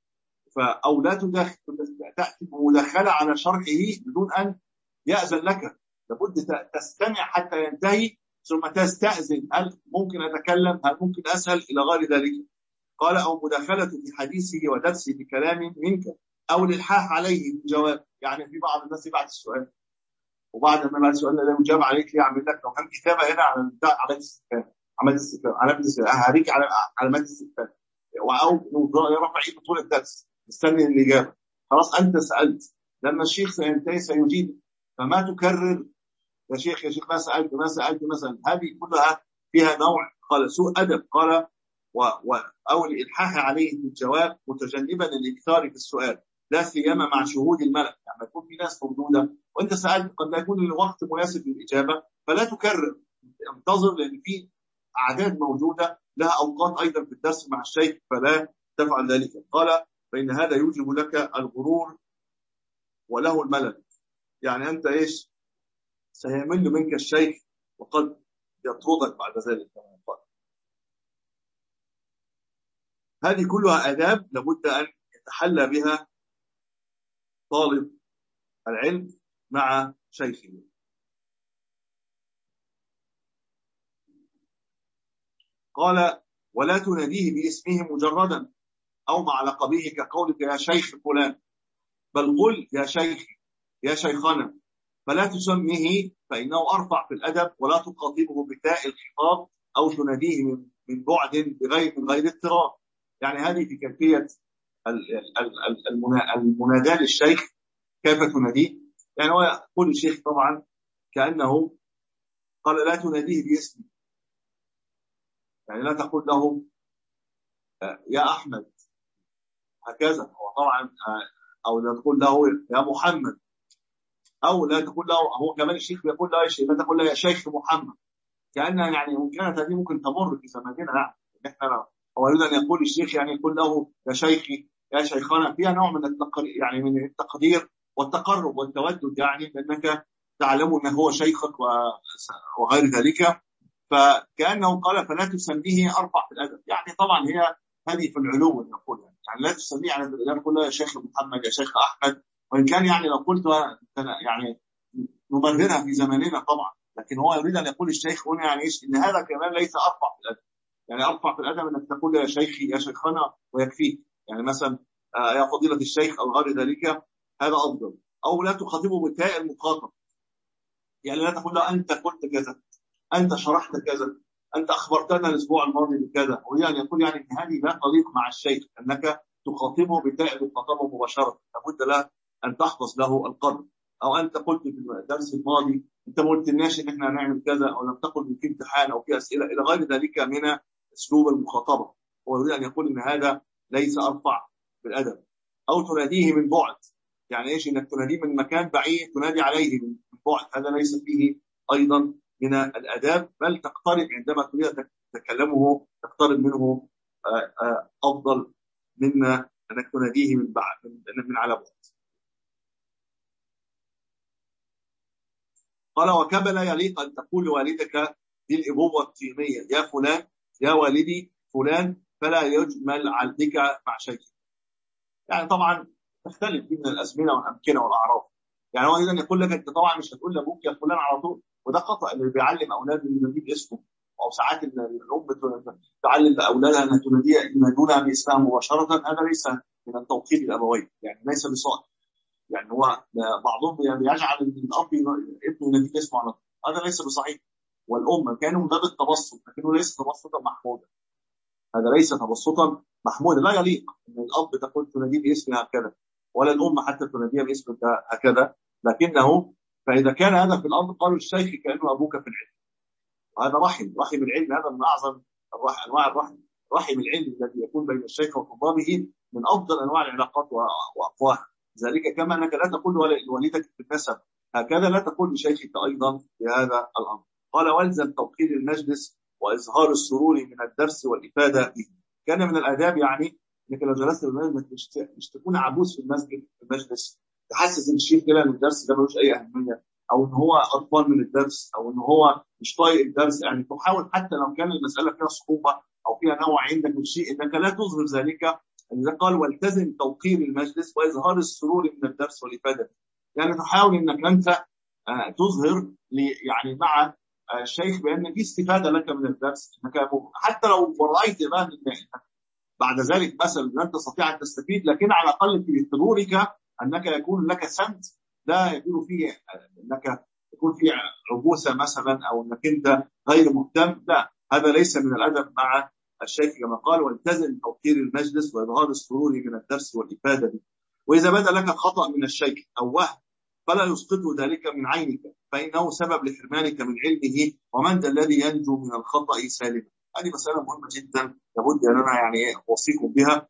أو لا تأتي بمداخلة على شرحه بدون أن يأذن لك، لابد تستمع حتى ينتهي ثم تستأذن، هل ممكن أتكلم، هل ممكن أسأل إلى غير ذلك. قال أو مداخلة في حديثه ودرسه بكلام منك أو الإلحاح عليه بالجواب. يعني في بعض الناس يبعت السؤال وبعد ما بعد السؤال لا يجاب عليك ليه أعمل لك لو كان كتابة هنا على علامات الاستفهام هريك على علامات الاستفهام، او رفع ايده طول الدرس مستني الاجابه. خلاص انت سالت، لما الشيخ سينتهي سيجيب، فما تكرر يا شيخ ما سالت مثلا. هذه كلها فيها نوع قال سوء ادب. قال او الالحاح عليه في الجواب متجنبا الاكثار في السؤال، لا سيما مع شهود الملأ. يعني يكون في ناس موجوده وانت سالت قد لا يكون الوقت مناسب للاجابه، فلا تكرر، انتظر، لان في اعداد موجوده لها اوقات ايضا في الدرس مع الشيخ، فلا تفعل ذلك. قال فان هذا يوجب لك الغرور وله الملل. يعني انت ايش؟ سيمل منك الشيخ وقد يطردك بعد ذلك. هذه كلها آداب لابد أن يتحلى بها طالب العلم مع شيخه. قال ولا تناديه باسمه مجردا أو مع لقبه كقولك يا شيخ فلان، بل قل يا شيخ يا شيخنا، فلا تسميه فإنه أرفع في الأدب، ولا تخاطبه بتاء الخطاب أو تناديه من بعد من غير اضطراب. يعني هذه في كيفية المناداة للشيخ، كيف تناديه. يعني هو يقول الشيخ طبعا كأنه قال لا تناديه باسمه، يعني لا تقول له يا أحمد هكذا، هو طبعا أو لا تقول له يا محمد، أو لا تقول له، هو كمان الشيخ بيقول له لا تقول له يا شيخ محمد، كأنها يعني كانت هذه ممكن تمر في زماننا. لا، احنا هو يريد أن يقول الشيخ يعني يقول له يا شيخي يا شيخنا، فيها نوع من يعني من التقدير والتقرب والتودد، يعني بأنك تعلم أنه هو شيخك وغير ذلك. فكأنه قال فلا تسميه أرفع في الأدب. يعني طبعا هي هذه في العلو نقول، يعني لا تسميه على نقول له يا شيخ محمد يا شيخ أحمد، وإن كان يعني لو قلت يعني نبررها في زماننا طبعا، لكن هو يريد أن يقول الشيخ هنا يعني إيش؟ إن هذا كمان ليس أرفع في الأدب، يعني ارفع في الادب انك تقول يا شيخي يا شيخنا ويكفيك، يعني مثلا يا فضيله الشيخ او غير ذلك، هذا افضل. او لا تخاطبه بالتاء المخاطب، يعني لا تقول له انت قلت كذا، انت شرحت كذا، انت اخبرتنا الاسبوع الماضي بكذا، ويعني يقول يعني ان هذه لا تليق مع الشيخ انك تخاطبه بتاء المخاطبه مباشره، لابد له ان تحفظ له القدر. او انت قلت في الدرس الماضي انت ما قلتلناش ان احنا هنعمل كذا، او لم تقل في امتحان او في اسئله الى غير ذلك من اسلوب المخاطبه. هو يريد ان يقول ان هذا ليس ارفع بالادب. او تناديه من بعد، يعني ايش؟ انك تناديه من مكان بعيد، تنادي عليه من بعد، هذا ليس فيه ايضا من الاداب، بل تقترب عندما تريد تكلمه، تقترب منه افضل مما انك تناديه من بعد من على بعد. قال وكما لا يليق ان تقول لوالدك ذي الابوه الطينيه يا فلان يا والدي فلان، فلا يجمل عليك مع شيخ. يعني طبعا تختلف من الازمنه والامكنه والاعراف. يعني هو اذا يقول لك انت طبعا مش هتقول لابوك يا فلان على طول، وده خطا اللي بيعلم اولاده انه يجيب اسمه، او ساعات الام تعلم باولادها ان ينادونها باسمها مباشره، هذا ليس من التوقيت الابوي، يعني ليس بصائب. يعني هو بعضهم بيجعل الاب ابنه يناديه اسمه على طول، هذا ليس بصحيح. والام كانوا من باب التبسط، لكنه ليس تبسطا محمودا، هذا ليس تبسطا محمودا، لا يليق ان الاب تقول تناديه باسمه هكذا، ولا الام حتى تناديها باسمه هكذا. لكنه فاذا كان هذا في الارض قالوا الشيخ كانه ابوك في العلم، وهذا رحم العلم، هذا من اعظم انواع الرحم. رحم العلم الذي يكون بين الشيخ وطلابه من افضل انواع العلاقات واقواها. ذلك كما انك لا تقول لوالدك في النسب هكذا، لا تقول لشيخك ايضا بهذا الامر. قال والزم توقير المجلس واظهار السرور من الدرس والافاده به. كان من الاداب يعني انك لو جلست في المجلس مش تكون عبوس في المجلس، تحسس الشيخ كده ان الدرس ده ملوش اي اهميه، او ان هو قرفان من الدرس، او ان هو مش طايق الدرس. يعني تحاول حتى لو كان المساله فيها صعوبه او فيها نوع عندك من شيء انك لا تظهر ذلك. إذا قال والتزم توقير المجلس واظهار السرور من الدرس والافاده، يعني تحاول انك انت تظهر يعني مع الشيخ بان في استفاده لك من الدرس، انك حتى لو رايت بقى بعد ذلك مثلا لن تستطيع ان تستفيد، لكن على الاقل في حضورك انك يكون لك سمت لا يكون فيه انك يكون فيه عبوسه مثلا، او انك انت غير مهتم، لا، هذا ليس من الادب مع الشيخ كما قال والتزم توقير المجلس واظهار السرور من الدرس والافاده به. واذا بدا لك خطا من الشيخ او وهم فلا يسقطه ذلك من عينك، فانه سبب لحرمانك من علمه، ومن ذا الذي ينجو من الخطا سالما. هذه مساله مهمه جدا لابد ان انا يعني اوصيكم بها،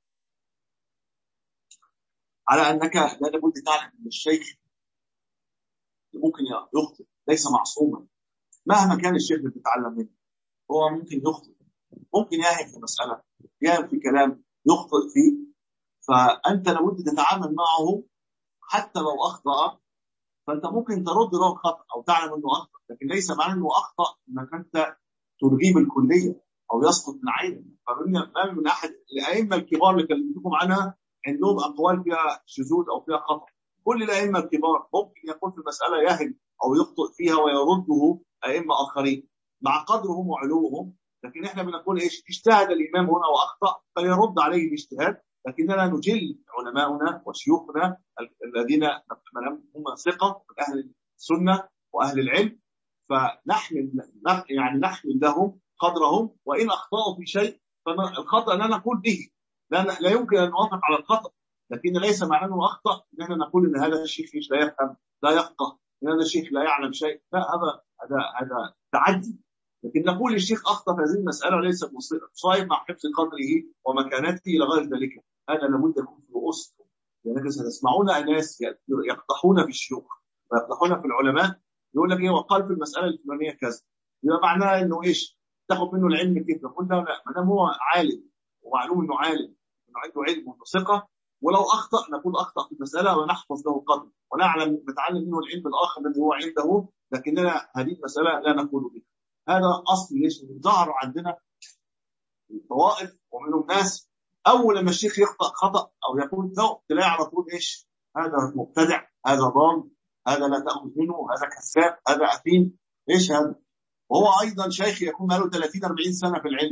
على انك لا لابد تعلم ان الشيخ ممكن يخطئ، ليس معصوما. مهما كان الشيخ اللي بتتعلم منه هو ممكن يخطئ، ممكن يهن في مساله، يهن في كلام، يخطئ فيه، فانت لابد تتعامل معه حتى لو اخطا، فانت ممكن ترد له الخطا او تعلم انه اخطا، لكن ليس معنى انه اخطا انك انت تلغيه بالكليه او يسقط من عينك. فمن من احد الائمه الكبار اللي كلمتكم عنها عندهم اقوال فيها شذوذ او فيها خطا، كل الائمه الكبار ممكن يكون في المساله يهن او يخطئ فيها ويرده ائمه اخرين مع قدرهم وعلوهم، لكن احنا بنقول ايش؟ اجتهد الامام هنا واخطا فيرد عليه الاجتهاد، لكننا نجل علماؤنا وشيوخنا الذين هم ثقه من اهل السنه واهل العلم، فنحمل نحمل لهم قدرهم، وان اخطاوا في شيء فالخطا لا نقول به، لا يمكن ان نوافق على الخطا، لكن ليس معناه انه اخطا ان احنا نقول ان هذا الشيخ لا يفهم لا يفقه، ان هذا الشيخ لا يعلم شيء، لا، هذا تعدي. لكن نقول الشيخ اخطا في هذه المساله ليس صائب مع حفظ قدره ومكانته الى غير ذلك، هذا لابد يكون في رؤوسكم، لانك ستسمعون ناس يقدحون في الشيوخ ويقدحون في العلماء، يقول لك ايه وقال في المساله الفلانيه كذا، يبقى معناها انه ايش؟ تاخذ منه العلم كده. قلنا لا، ما دام هو عالم ومعلوم انه عالم انه عنده علم وعنده ثقه، ولو اخطا نقول اخطا في المساله ونحفظ له قدر ونعلم نتعلم منه العلم الاخر الذي هو عنده، لكننا هذه المساله لا نقول بها. هذا اصل ليش ظهروا عندنا طوائف ومنهم ناس اول لما الشيخ يخطا خطا او يقول ذوق تلاقي على طول ايش؟ هذا مبتدع، هذا ضال، هذا لا تاخذ منه، هذا كذاب، هذا اثيم. ايش هذا؟ وهو ايضا شيخ يكون له 30 40 سنه في العلم،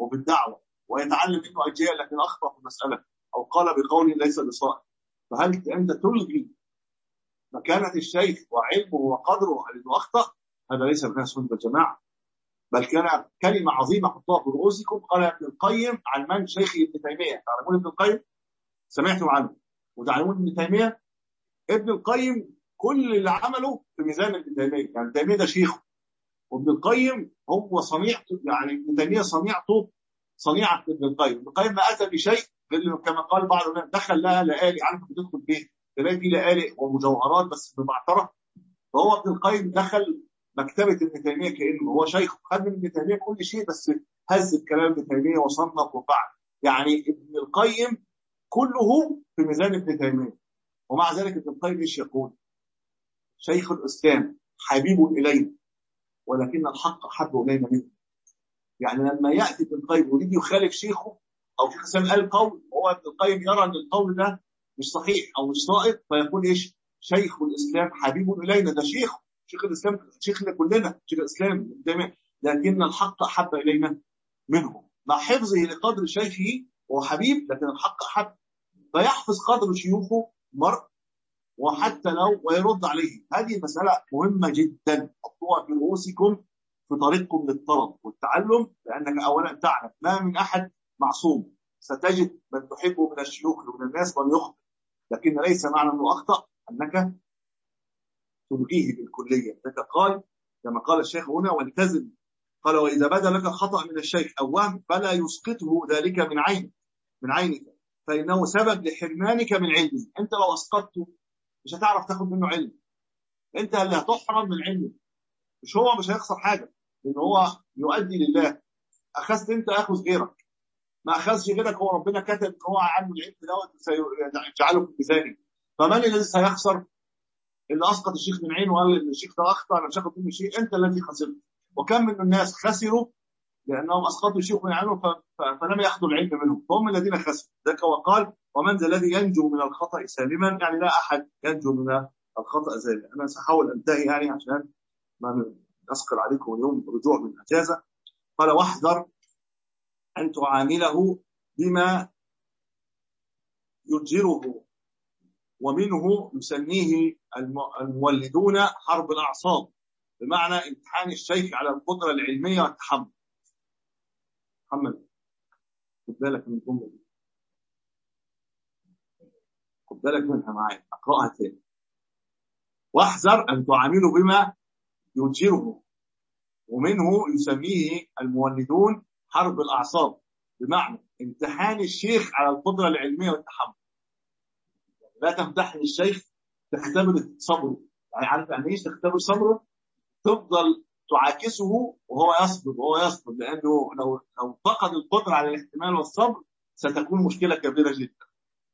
وبالدعوة ويتعلم منه أجيال، لكن أخطأ في المسألة أو قال بقول ليس بصائب، فهل أنت تلغي مكانة الشيخ وعلمه وقدره على أنه أخطأ؟ هذا ليس من السنة والجماعة، بل كان كلمة عظيمة حطوها في رؤوسكم. قال ابن القيم عن من؟ شيخ ابن تيمية. تعلمون ابن القيم؟ سمعتم عنه. وتعلمون ابن تيمية؟ ابن القيم كل اللي عمله في ميزان ابن تيمية، يعني تيمية ده شيخه، وابن القيم هو صنيعته، يعني ابن تيمية صنيعة ابن القيم. ابن القيم ما أتى بشيء كما قال بعض الناس دخل لها لآلئ، عارف بتدخل بيت تلاقي فيه لآلئ ومجوهرات بس بمعطرة، فهو ابن القيم دخل مكتبة ابن تيمية كأنه هو شيخ، خد من ابن تيمية كل شيء، بس هز الكلام ابن تيمية وصنف وفعل. يعني ابن القيم كله في ميزان ابن تيمية. ومع ذلك ابن القيم ايش يقول؟ شيخ الإسلام حبيب إلينا ولكن الحق أحب إلينا منه. يعني لما يأتي ابن القيم يريد يخالف شيخه أو شيخ الإسلام قال قول وهو ابن القيم يرى أن القول ده مش صحيح أو مش صائب، فيقول إيش؟ شيخ الإسلام حبيب إلينا، ده شيخ الإسلام، شيخنا كلنا، شيخ الإسلام، لكن الحق أحب إلينا منه، مع حفظه لقدر شيخه وهو حبيب، لكن الحق أحب. فيحفظ قدر شيوخه مرء وحتى لو ويرد عليه. هذه مسألة مهمة جدا، حطوها في رؤوسكم في طريقكم للطلب والتعلم، لأنك أولا تعلم ما من أحد معصوم، ستجد من تحبه من الشيوخ ومن الناس من يخطئ، لكن ليس معنى أنه أخطأ أنك تلقيه بالكلية. قال كما قال الشيخ هنا والتزم، قال وإذا بدا لك خطأ من الشيخ أو وهم فلا يسقطه ذلك من عينك فإنه سبب لحرمانك من علمه. أنت لو أسقطته مش هتعرف تاخد منه علم، أنت اللي هتحرم من علمه، مش هيخسر حاجة، لأن هو يؤدي لله. أخذت أنت أخذ غيرك، ما أخذش غيرك، هو ربنا كتب أن هو عنه العلم دوت سيجعله في ميزانه. فمن الذي سيخسر؟ اللي أسقط الشيخ من عينه وقال إن الشيخ ده أخطأ أنا مش هاخد منه شيء، أنت الذي خسرت. وكم من الناس خسروا لأنهم أسقطوا الشيخ من عينه فلم يأخذوا العلم منهم، فهم الذين خسروا. ذلك وقال ومن ذا الذي ينجو من الخطأ سالما، يعني لا أحد ينجو من الخطأ سالما. أنا سأحاول أنتهي يعني عشان ما نسقل عليكم اليوم رجوع من الأجازة. قال واحذر أن تعامله بما يجره، ومنه يسميه المولدون حرب الأعصاب، بمعنى امتحان الشيخ على القدرة العلمية والتحمل. محمد خد بالك من الجملة دي، خد بالك منها معايا، أقرأها تاني. واحذر أن تعامله بما يجره، ومنه يسميه المولدون حرب الأعصاب، بمعنى امتحان الشيخ على القدرة العلمية والتحمل. لا تمتحن الشيخ تختبر صبره، يعني عارف يعني ايش تختبر صبره؟ تفضل تعاكسه وهو يصبر لأنه لو فقد القدرة على الاحتمال والصبر ستكون مشكلة كبيرة جدا.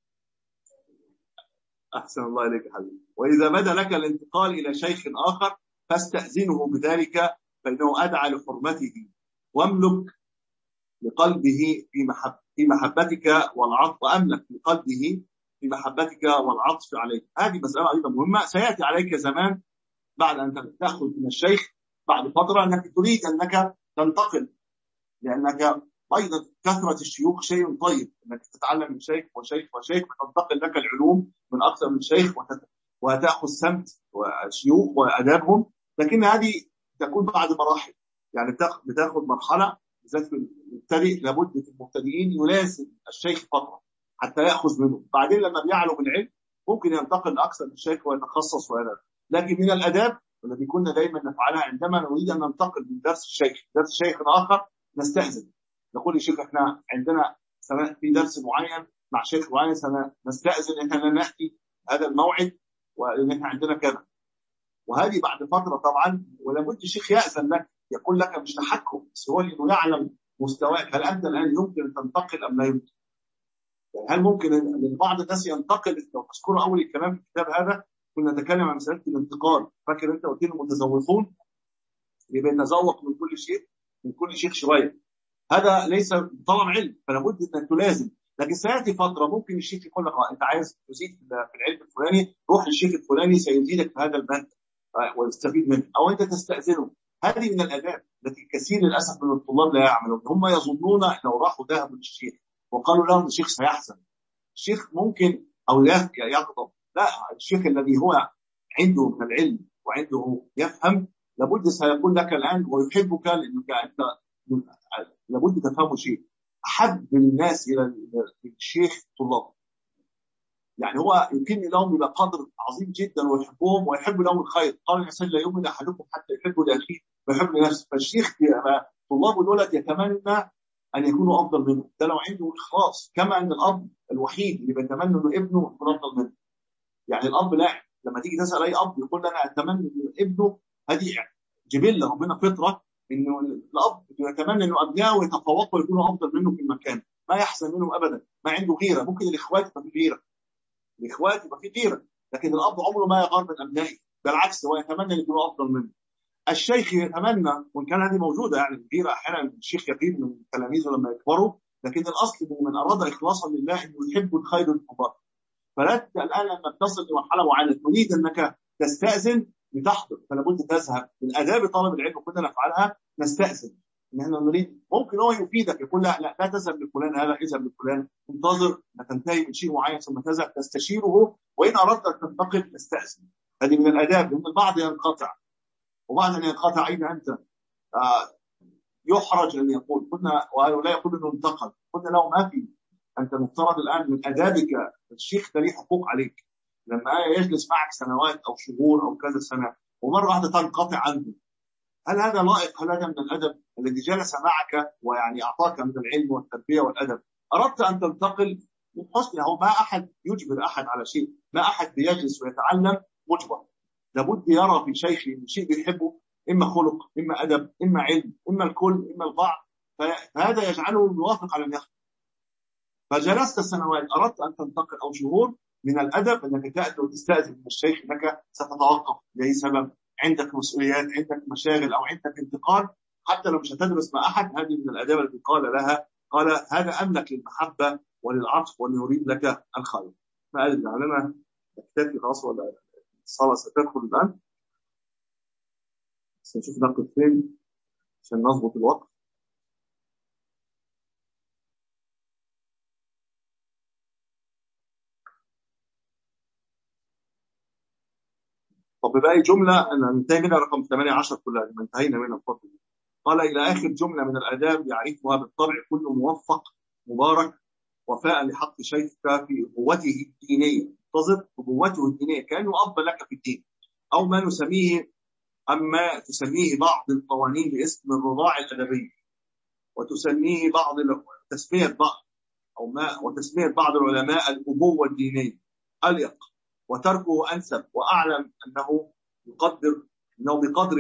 أحسن الله إليك يا حبيبي. وإذا بدا لك الانتقال إلى شيخ آخر فاستأذنه بذلك فإنه أدعى لحرمته، واملك لقلبه في محبتك والعطف، وأملك لقلبه في محبتك والعطف عليك. هذه مسألة أيضا مهمة. سيأتي عليك زمان بعد أن تأخذ من الشيخ بعد فترة أنك تريد أنك تنتقل، لأنك أيضا كثرة الشيوخ شيء طيب، أنك تتعلم من شيخ وشيخ وشيخ وتنتقل لك العلوم من أكثر من شيخ وتأخذ سمت وشيوخ وأدابهم، لكن هذه تكون بعد مراحل. يعني بتاخذ مرحلة بالذات في المبتدئ، لابد في المبتدئين يلازم الشيخ فترة حتى يأخذ منه، بعدين لما بيعلو بالعلم ممكن ينتقل لأكثر من شيخ ويتخصص وهذا. لكن من الأداب والتي كنا دائما نفعلها عندما نريد أن ننتقل من درس شيخ آخر نستأذن، نقول للشيخ احنا عندنا في درس معين مع شيخ معين سنستأذن ان احنا نأتي هذا الموعد وان احنا عندنا كذا. وهذه بعد فترة طبعا، ولابد الشيخ يأذن لك، يقول لك مش تحكم، بس هو انه يعلم مستواك، هل انت الان يمكن ان تنتقل ام لا يمكن؟ يعني هل ممكن ان بعض الناس ينتقل؟ لو تذكروا اول الكلام في الكتاب هذا كنا نتكلم عن مسألة الانتقال، فاكر انت قلت لي المتزوقون يبقى يتذوق من كل شيخ شويه، هذا ليس طلب علم، فلا بد انك تلازم. لكن سياتي فتره ممكن الشيخ يقول لك انت عايز تزيد في العلم الفلاني، روح للشيخ الفلاني سيزيدك في هذا البند ويستفيد منه، او انت تستاذنه هذه من الآداب التي كثير للأسف من الطلاب لا يعملون. هم يظنون لو راحوا ذهبوا للشيخ وقالوا لهم الشيخ سيحزن، الشيخ ممكن أو يغضب. لا، الشيخ الذي هو عنده من العلم وعنده يفهم لابد سيقول لك الآن ويحبك لأنك أنت لابد تفهموا شيء. أحب الناس إلى الشيخ طلاب، يعني هو يمكن لهم إلى قدر عظيم جدا ويحبهم ويحب لهم الخير. قال الإنسان لا يؤمن أحدكم حتى يحب لأخيه ويحب لنفسه. فالشيخ طلابه دولت يتمنى أن يكونوا أفضل منه، ده لو عنده إخلاص. كما أن الأب الوحيد اللي بيتمنى إنه ابنه يكون أفضل منه. يعني الأب لا، لما تيجي تسأل أي أب يقول أنا أتمنى إن ابنه، هذه جبلة ربنا فطرة، إنه الأب يتمنى إنه أبنائه يتفوقوا ويكونوا أفضل منه في المكان، ما يحسن منهم أبدا، ما عنده غيرة. ممكن الإخوات يبقى في غيرة، الإخوات يبقى في غيرة، لكن الأب عمره ما يغار من أبنائه، بالعكس هو يتمنى أن يكونوا أفضل منه. الشيخ يتمنى، وإن كان هذه موجودة يعني الغيرة أحيانا الشيخ يغير من تلاميذه لما يكبروا، لكن الأصل من أراد إخلاصا لله أنه يحب الخير للكبار. فلا الآن لما تصل لمرحلة معينة تريد أنك تستأذن لتحضر، فلا بد تذهب. من آداب طالب العلم كنا نفعلها نستأذن، ان احنا نريد. ممكن هو يفيدك يقول لا تذهب لفلان، هذا اذهب لفلان، انتظر تنتهي من شيء معين ثم تذهب تستشيره، وان اردت ان تنتقل تستأذن. هذه من الآداب، لان البعض ينقطع وبعد ان ينقطع اين انت يحرج ان يقول كنا، ولا يقول انه انتقل. قلنا له ما في، انت مفترض الان من آدابك الشيخ ده ليه حقوق عليك. لما يجلس معك سنوات او شهور او كذا سنه ومره واحده تنقطع عنه، هل هذا لائق؟ هل هذا من الادب؟ الذي جلس معك ويعني اعطاك من العلم والتربيه والادب، اردت ان تنتقل من حسنه. ما احد يجبر احد على شيء، ما احد بيجلس ويتعلم مجبر. لابد يرى في شيخه شيء بيحبه، اما خلق، اما ادب، اما علم، اما الكل، اما البعض، فهذا يجعله موافق على النخل. فجلست سنوات اردت ان تنتقل او شهور، من الادب انك تاتي وتستاذن من الشيخ انك ستتوقف لاي سبب، عندك مسؤوليات، عندك مشاغل، او عندك انتقال، حتى لو مش هتدرس مع احد. هذه من الاداب التي قال لها، قال هذا املك للمحبه وللعطف وان يريد لك الخير. فقال لنا نكتفي خلاص ولا الصلاه ستدخل الان؟ نشوف نقف فين عشان نظبط الوقت. طب باقي جمله انا انتهي منها رقم 18 كلها، انتهينا منها الفتره دي. قال الى اخر جمله من الاداب يعرفها بالطبع كل موفق مبارك وفاء لحق شيخك في ابوته الدينيه. انتظر، ابوته الدينيه كانه اب لك في الدين، او ما نسميه اما تسميه بعض القوانين باسم الرضاعه الادبيه، وتسميه بعض تسميه بعض او ما وتسميه بعض العلماء الابوه الدينيه اليق، وتركه انسب. واعلم انه بقدر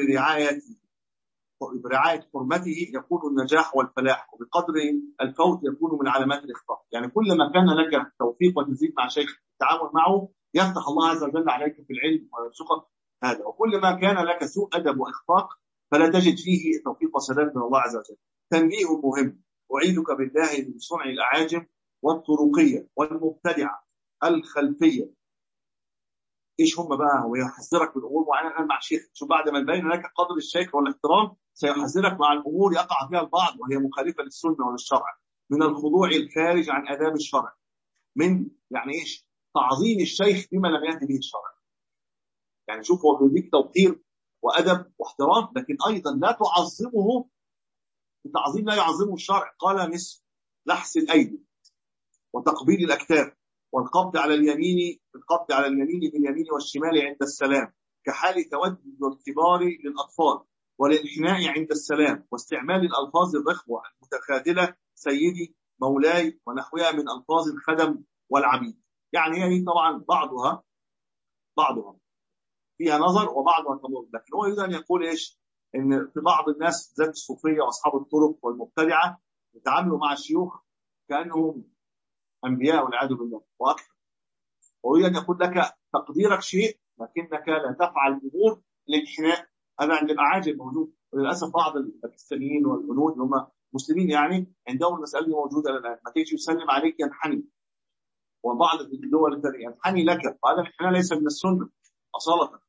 رعاية حرمته يكون النجاح والفلاح، وبقدر الفوت يكون من علامات الإخطاء. يعني كل ما كان لك توفيق وتزيد مع شيخ التعامل معه يفتح الله عز وجل عليك في العلم ويرزقك هذا، وكل ما كان لك سوء أدب وإخفاق فلا تجد فيه توفيق وسداد من الله عز وجل. تنبيه مهم، أعيدك بالله من صنع الأعاجم والطرقية والمبتدعة الخلفية. ايش هم بقى؟ هو يحذرك من امور معينه مع شيخ، شو بعد ما يبين لك قدر الشيخ والاحترام سيحذرك مع الامور يقع فيها البعض وهي مخالفه للسنه وللشرع، من الخضوع الخارج عن اداب الشرع، من يعني ايش؟ تعظيم الشيخ بما لم يأتي به الشرع. يعني شوف، هو بيديك توقير وادب واحترام، لكن ايضا لا تعظمه بتعظيم لا يعظمه الشرع. قال مثل لحس الايدي وتقبيل الاكتاف والقبض على اليمين باليمين والشمال عند السلام، كحال تودد والكبار للأطفال، والانحناء عند السلام، واستعمال الألفاظ الرخوة المتخاذلة سيدي مولاي ونحوها من ألفاظ الخدم والعبيد. يعني هي طبعا بعضها فيها نظر وبعضها تمر، لكن هو يريد أن يقول إيش؟ إن في بعض الناس ذات الصوفية وأصحاب الطرق والمبتدعة يتعاملوا مع الشيوخ كأنهم أنبياء والعياذ بالله وأكثر. ويريد أن يقول لك تقديرك شيء لكنك لا تفعل أمور الانحناء. هذا عند الأعاجم موجود، وللأسف بعض الباكستانيين والهنود اللي هم مسلمين يعني عندهم المسألة دي موجودة الآن، ما تيجي يسلم عليك ينحني، وبعض الدول الثانية ينحني لك، وهذا الانحناء ليس من السنة أصالة.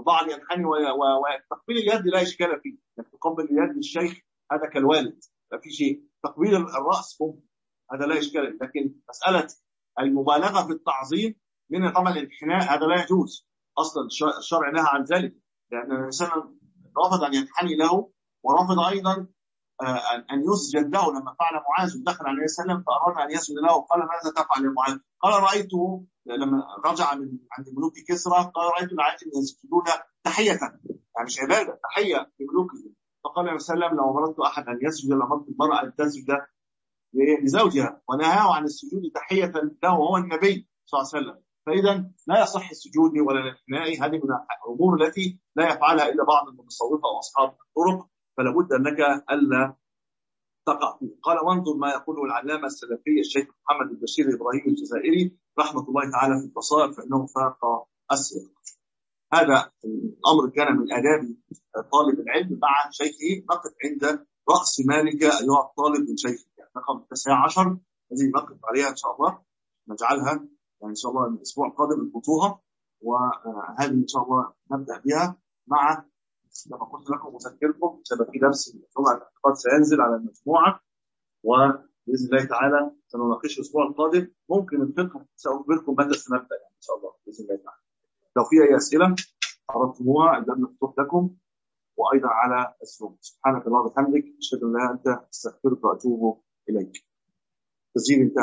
والبعض ينحني وتقبيل اليد لا إشكال فيه، انك تقبل اليد الشيخ هذا كالوالد، لا في شيء. تقبيل الرأس ممكن، هذا لا إشكال، لكن مسألة المبالغة في التعظيم من طبعا الانحناء هذا لا يجوز اصلا، الشرع نهى عن ذلك، لان الانسان رفض ان ينحني له، ورفض ايضا ان يسجد له. لما فعل معاذ دخل عليه السلام فاراد ان يسجد له، قال ماذا تفعل يا معاذ؟ قال رايته لما رجع من عند ملوك كسرى، قال رايت العالم يسجدون تحيه، يعني مش عباده، تحيه لملوكهم. فقال النبي صلى الله عليه وسلم لو امرت احد ان يسجد لامرت المراه ان تسجد لزوجها، ونهاه عن السجود تحيه له وهو النبي صلى الله عليه وسلم. فاذا لا يصح السجود ولا الانحناء، هذه من الامور التي لا يفعلها الا بعض المتصوفه واصحاب الطرق، فلا بد انك الا تقع فيه. قال وانظر ما يقوله العلامه السلفي الشيخ محمد البشير الابراهيمي الجزائري رحمه الله تعالى في البصائر، فانه فاق السياق. هذا الامر كان من اداب طالب العلم مع شيخه. نقف عند راس مالك ايها الطالب من شيخك، رقم 19 هذه نقف عليها ان شاء الله، نجعلها يعني ان شاء الله الاسبوع القادم نحطوها، وهذه ان شاء الله نبدا بها مع كما قلت لكم اذكركم سبب في درس جمعه الاعتقاد سينزل على المجموعه، وباذن الله تعالى سنناقشه الاسبوع القادم. ممكن الفقه ساخبركم متى سنبدا يعني ان شاء الله باذن الله تعالى. لو في اي اسئله عرضتموها الباب مفتوح لكم، وايضا على الزوم. سبحانك اللهم وبحمدك اشهد ان لا اله الا انت استغفرك واتوب اليك. تسجيل انتهى.